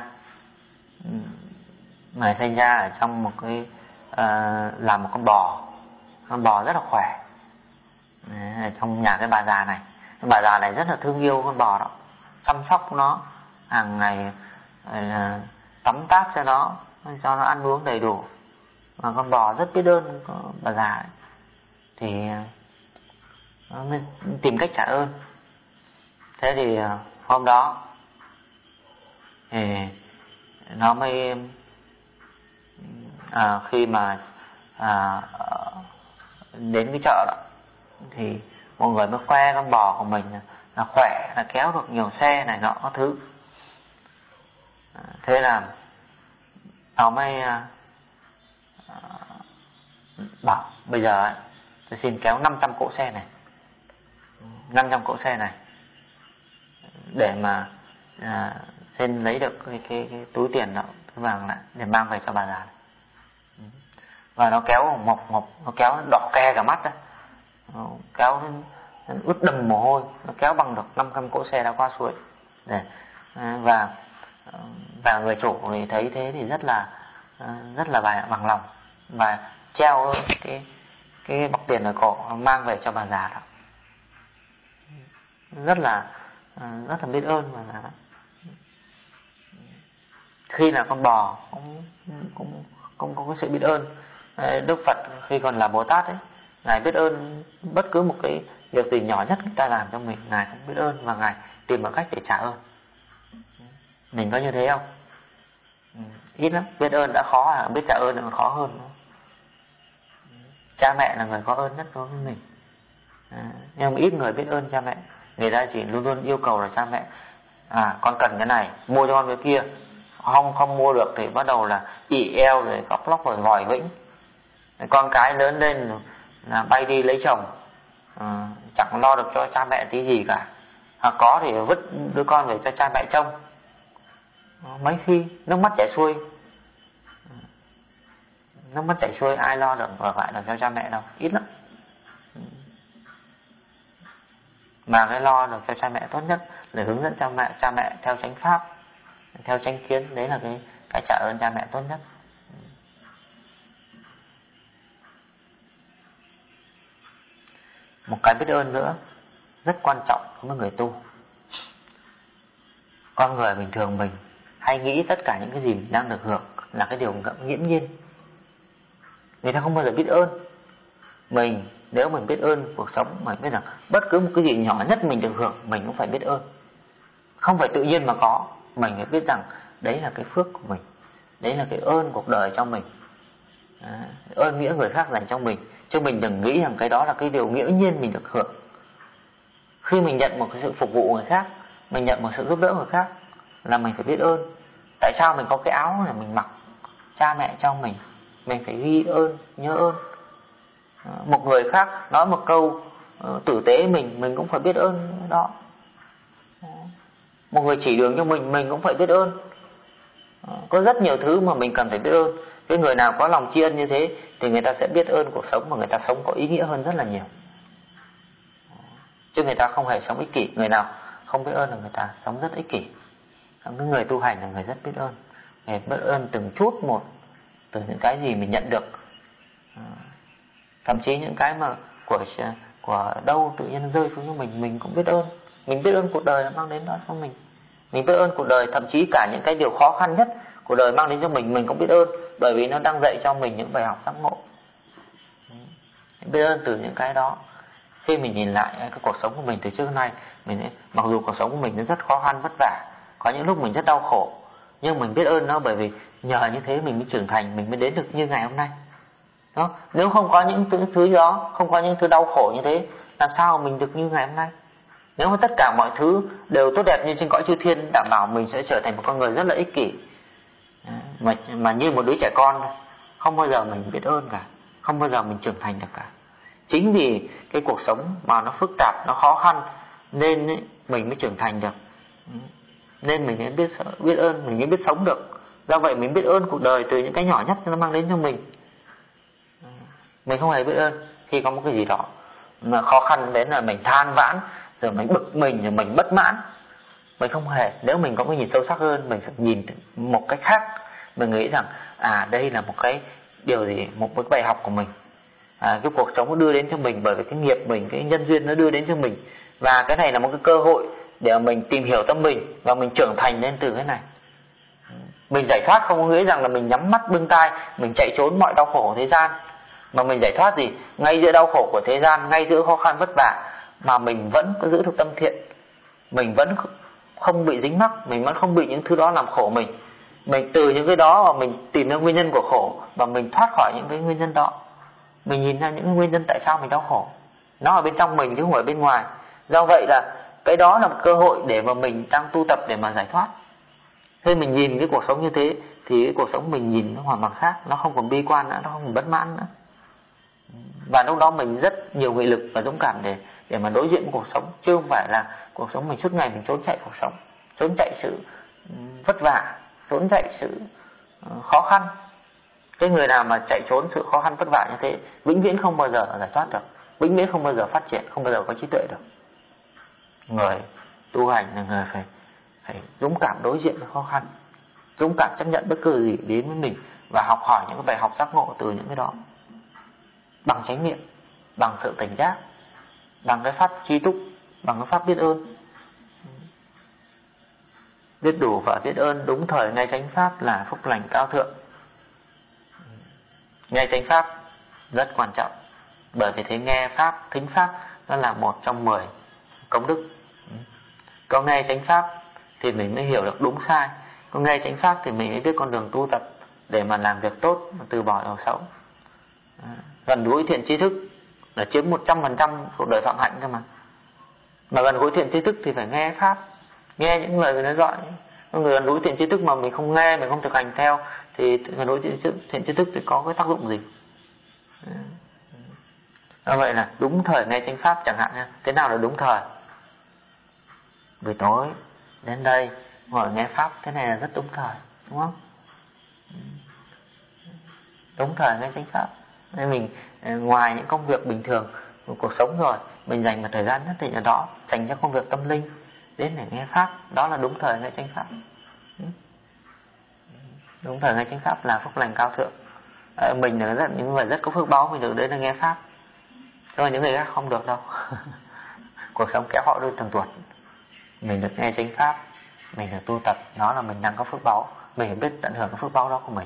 sanh ra ở trong một cái làm một con bò rất là khỏe ở trong nhà cái bà già này. Bà già này rất là thương yêu con bò đó, chăm sóc nó hàng ngày, tắm táp cho nó ăn uống đầy đủ. Mà con bò rất biết ơn bà già ấy. Thì nó mới tìm cách trả ơn. Thế thì hôm đó thì nó mới khi mà đến cái chợ đó thì mọi người mới khoe con bò của mình là khỏe, là kéo được nhiều xe này nọ các thứ. Thế là nó mới bảo bây giờ tôi xin kéo 500 cỗ xe này. 500 cỗ xe này để mà xin lấy được cái túi tiền đó, túi vàng lại để mang về cho bà già. Và nó kéo nó kéo đỏ ke cả mắt đó, nó kéo ướt đầm mồ hôi, nó kéo bằng được 500 cỗ xe đã qua suối để và người chủ thì thấy thế thì rất là bằng lòng và treo cái bọc tiền ở cổ mang về cho bà già đó. Rất là biết ơn bà già đó. Khi là con bò cũng có sự biết ơn. Đức Phật khi còn là Bồ Tát ấy, ngài biết ơn bất cứ một cái việc gì nhỏ nhất người ta làm cho mình, ngài cũng biết ơn và ngài tìm một cách để trả ơn. Mình có như thế không? Ít lắm. Biết ơn đã khó, biết trả ơn còn khó hơn nữa. Cha mẹ là người có ơn nhất đối với mình, nhưng mà ít người biết ơn cha mẹ. Người ta chỉ luôn luôn yêu cầu là cha mẹ con cần cái này, mua cho con cái kia. Không mua được thì bắt đầu là ỉ eo rồi khóc lóc rồi vòi vĩnh. Con cái lớn lên là bay đi lấy chồng, chẳng lo được cho cha mẹ tí gì cả. Có thì vứt đứa con về cho cha mẹ trông. Mấy khi nước mắt chảy xuôi ai lo được và lại được cho cha mẹ đâu, ít lắm. Mà cái lo được cho cha mẹ tốt nhất là hướng dẫn cha mẹ theo chánh pháp, theo chánh kiến. Đấy là cái trả ơn cha mẹ tốt nhất. Một cái biết ơn nữa rất quan trọng đối với người tu. Con người bình thường mình hay nghĩ tất cả những cái gì mình đang được hưởng là cái điều nghiễm nhiên. Người ta không bao giờ biết ơn. Nếu mình biết ơn cuộc sống, mình biết rằng bất cứ một cái gì nhỏ nhất mình được hưởng mình cũng phải biết ơn. Không phải tự nhiên mà có, mình phải biết rằng đấy là cái phước của mình, đấy là cái ơn cuộc đời cho mình, ơn nghĩa người khác dành cho mình. Chứ mình đừng nghĩ rằng cái đó là cái điều nghiễm nhiên mình được hưởng. Khi mình nhận một cái sự phục vụ người khác, mình nhận một sự giúp đỡ người khác là mình phải biết ơn. Tại sao mình có cái áo này mình mặc, cha mẹ cho mình phải ghi ơn, nhớ ơn. Một người khác nói một câu tử tế mình cũng phải biết ơn đó. Một người chỉ đường cho mình cũng phải biết ơn. Có rất nhiều thứ mà mình cần phải biết ơn. Cái người nào có lòng tri ân như thế thì người ta sẽ biết ơn cuộc sống, và người ta sống có ý nghĩa hơn rất là nhiều. Chứ người ta không hề sống ích kỷ. Người nào không biết ơn là người ta sống rất ích kỷ. Cái người tu hành là người rất biết ơn. Người biết ơn từng chút một, từ những cái gì mình nhận được. Thậm chí những cái mà của đâu tự nhiên rơi xuống cho mình cũng biết ơn. Mình biết ơn cuộc đời mang đến đó cho mình. Mình biết ơn cuộc đời, thậm chí cả những cái điều khó khăn nhất cuộc đời mang đến cho mình cũng biết ơn, bởi vì nó đang dạy cho mình những bài học giác ngộ. Biết ơn từ những cái đó. Khi mình nhìn lại cái cuộc sống của mình từ trước đến nay, mặc dù cuộc sống của mình nó rất khó khăn vất vả, có những lúc mình rất đau khổ, nhưng mình biết ơn nó, bởi vì nhờ như thế mình mới trưởng thành, mình mới đến được như ngày hôm nay. Đó. Nếu không có những thứ đó, không có những thứ đau khổ như thế, làm sao mình được như ngày hôm nay? Nếu mà tất cả mọi thứ đều tốt đẹp như trên cõi chư thiên, đảm bảo mình sẽ trở thành một con người rất là ích kỷ, mà như một đứa trẻ con, không bao giờ mình biết ơn cả, không bao giờ mình trưởng thành được cả. Chính vì cái cuộc sống mà nó phức tạp, nó khó khăn, nên mình mới trưởng thành được. Nên mình mới biết ơn, mình mới biết sống được. Do vậy mình biết ơn cuộc đời từ những cái nhỏ nhất nó mang đến cho mình. Mình không hề biết ơn khi có một cái gì đó mà khó khăn đến là mình than vãn, rồi mình bực mình, rồi mình bất mãn. Mình không hề. Nếu mình có cái nhìn sâu sắc hơn, mình phải nhìn một cách khác. Mình nghĩ rằng đây là một cái điều gì, một cái bài học của mình. Cái cuộc sống nó đưa đến cho mình bởi vì cái nghiệp mình, cái nhân duyên nó đưa đến cho mình. Và cái này là một cái cơ hội để mình tìm hiểu tâm mình và mình trưởng thành lên từ cái này. Mình giải thoát không có nghĩa rằng là mình nhắm mắt bưng tai, mình chạy trốn mọi đau khổ của thế gian. Mà mình giải thoát gì? Ngay giữa đau khổ của thế gian, ngay giữa khó khăn vất vả, mà mình vẫn có giữ được tâm thiện. Mình vẫn không bị dính mắc, mình vẫn không bị những thứ đó làm khổ mình. Mình từ những cái đó mà mình tìm ra nguyên nhân của khổ, và mình thoát khỏi những cái nguyên nhân đó. Mình nhìn ra những cái nguyên nhân tại sao mình đau khổ, nó ở bên trong mình chứ không ở bên ngoài. Do vậy là cái đó là một cơ hội để mà mình đang tu tập để mà giải thoát. Khi mình nhìn cái cuộc sống như thế thì cái cuộc sống mình nhìn nó hoàn toàn khác, nó không còn bi quan nữa, nó không còn bất mãn nữa. Và lúc đó mình rất nhiều nghị lực và dũng cảm để để mà đối diện với cuộc sống, chứ không phải là cuộc sống mình suốt ngày mình trốn chạy cuộc sống, trốn chạy sự vất vả, trốn chạy sự khó khăn. Cái người nào mà chạy trốn sự khó khăn vất vả như thế vĩnh viễn không bao giờ giải thoát được, vĩnh viễn không bao giờ phát triển, không bao giờ có trí tuệ được. Người tu hành là người phải dũng cảm đối diện với khó khăn, dũng cảm chấp nhận bất cứ gì đến với mình và học hỏi những cái bài học giác ngộ từ những cái đó, bằng chánh niệm, bằng sự tỉnh giác, bằng cái pháp tri túc, bằng cái pháp biết ơn. Biết đủ và biết ơn đúng thời ngay chánh pháp là phúc lành cao thượng. Nghe chánh pháp rất quan trọng, bởi vì thế nghe pháp, thính pháp nó là một trong 10 công đức. Có nghe chánh pháp thì mình mới hiểu được đúng sai, có nghe chánh pháp thì mình mới biết con đường tu tập để mà làm việc tốt, từ bỏ điều xấu. Gần gũi thiện tri thức là chiếm 100% cuộc đời phạm hạnh cơ mà. Mà gần gũi thiện tri thức thì phải nghe pháp, nghe những lời người nói gọi. Người gần gũi thiện tri thức mà mình không nghe, mình không thực hành theo thì gần gũi thiện tri thức thì có cái tác dụng gì? Vậy là đúng thời nghe chánh pháp chẳng hạn nha. Thế nào là đúng thời? Buổi tối đến đây ngồi nghe pháp, thế này là rất đúng thời, đúng không? Đúng thời nghe chánh pháp. Nên mình ngoài những công việc bình thường của cuộc sống rồi, mình dành một thời gian nhất định ở đó dành cho công việc tâm linh, đến để nghe pháp, đó là đúng thời nghe chánh pháp. Đúng thời nghe chánh pháp là phúc lành cao thượng. Mình là những người rất có phước báu, mình được đến là nghe pháp, nhưng mà những người khác không được đâu. Cuộc sống kéo họ đôi từng tuột. Mình được nghe chánh pháp, mình được tu tập, đó là mình đang có phước báu, mình phải biết tận hưởng cái phước báu đó của mình.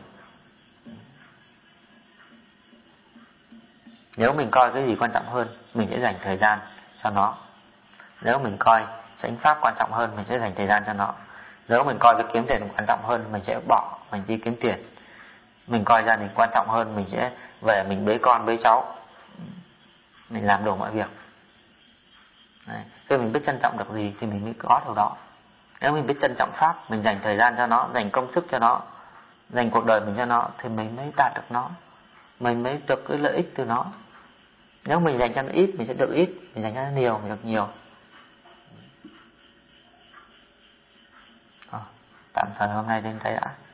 Nếu mình coi cái gì quan trọng hơn, mình sẽ dành thời gian cho nó. Nếu mình coi chánh pháp quan trọng hơn, mình sẽ dành thời gian cho nó. Nếu mình coi việc kiếm tiền quan trọng hơn, mình sẽ bỏ, mình đi kiếm tiền. Mình coi gia đình quan trọng hơn, mình sẽ về mình bế con bế cháu, mình làm đủ mọi việc. Đấy. Khi mình biết trân trọng được gì thì mình mới có điều đó. Nếu mình biết trân trọng pháp, mình dành thời gian cho nó, dành công sức cho nó, dành cuộc đời mình cho nó, thì mình mới đạt được nó, mình mới được cái lợi ích từ nó. Nếu mình dành cho nó ít, mình sẽ được ít, mình dành cho nó nhiều, mình được nhiều. Tạm thời hôm nay đến đây đã.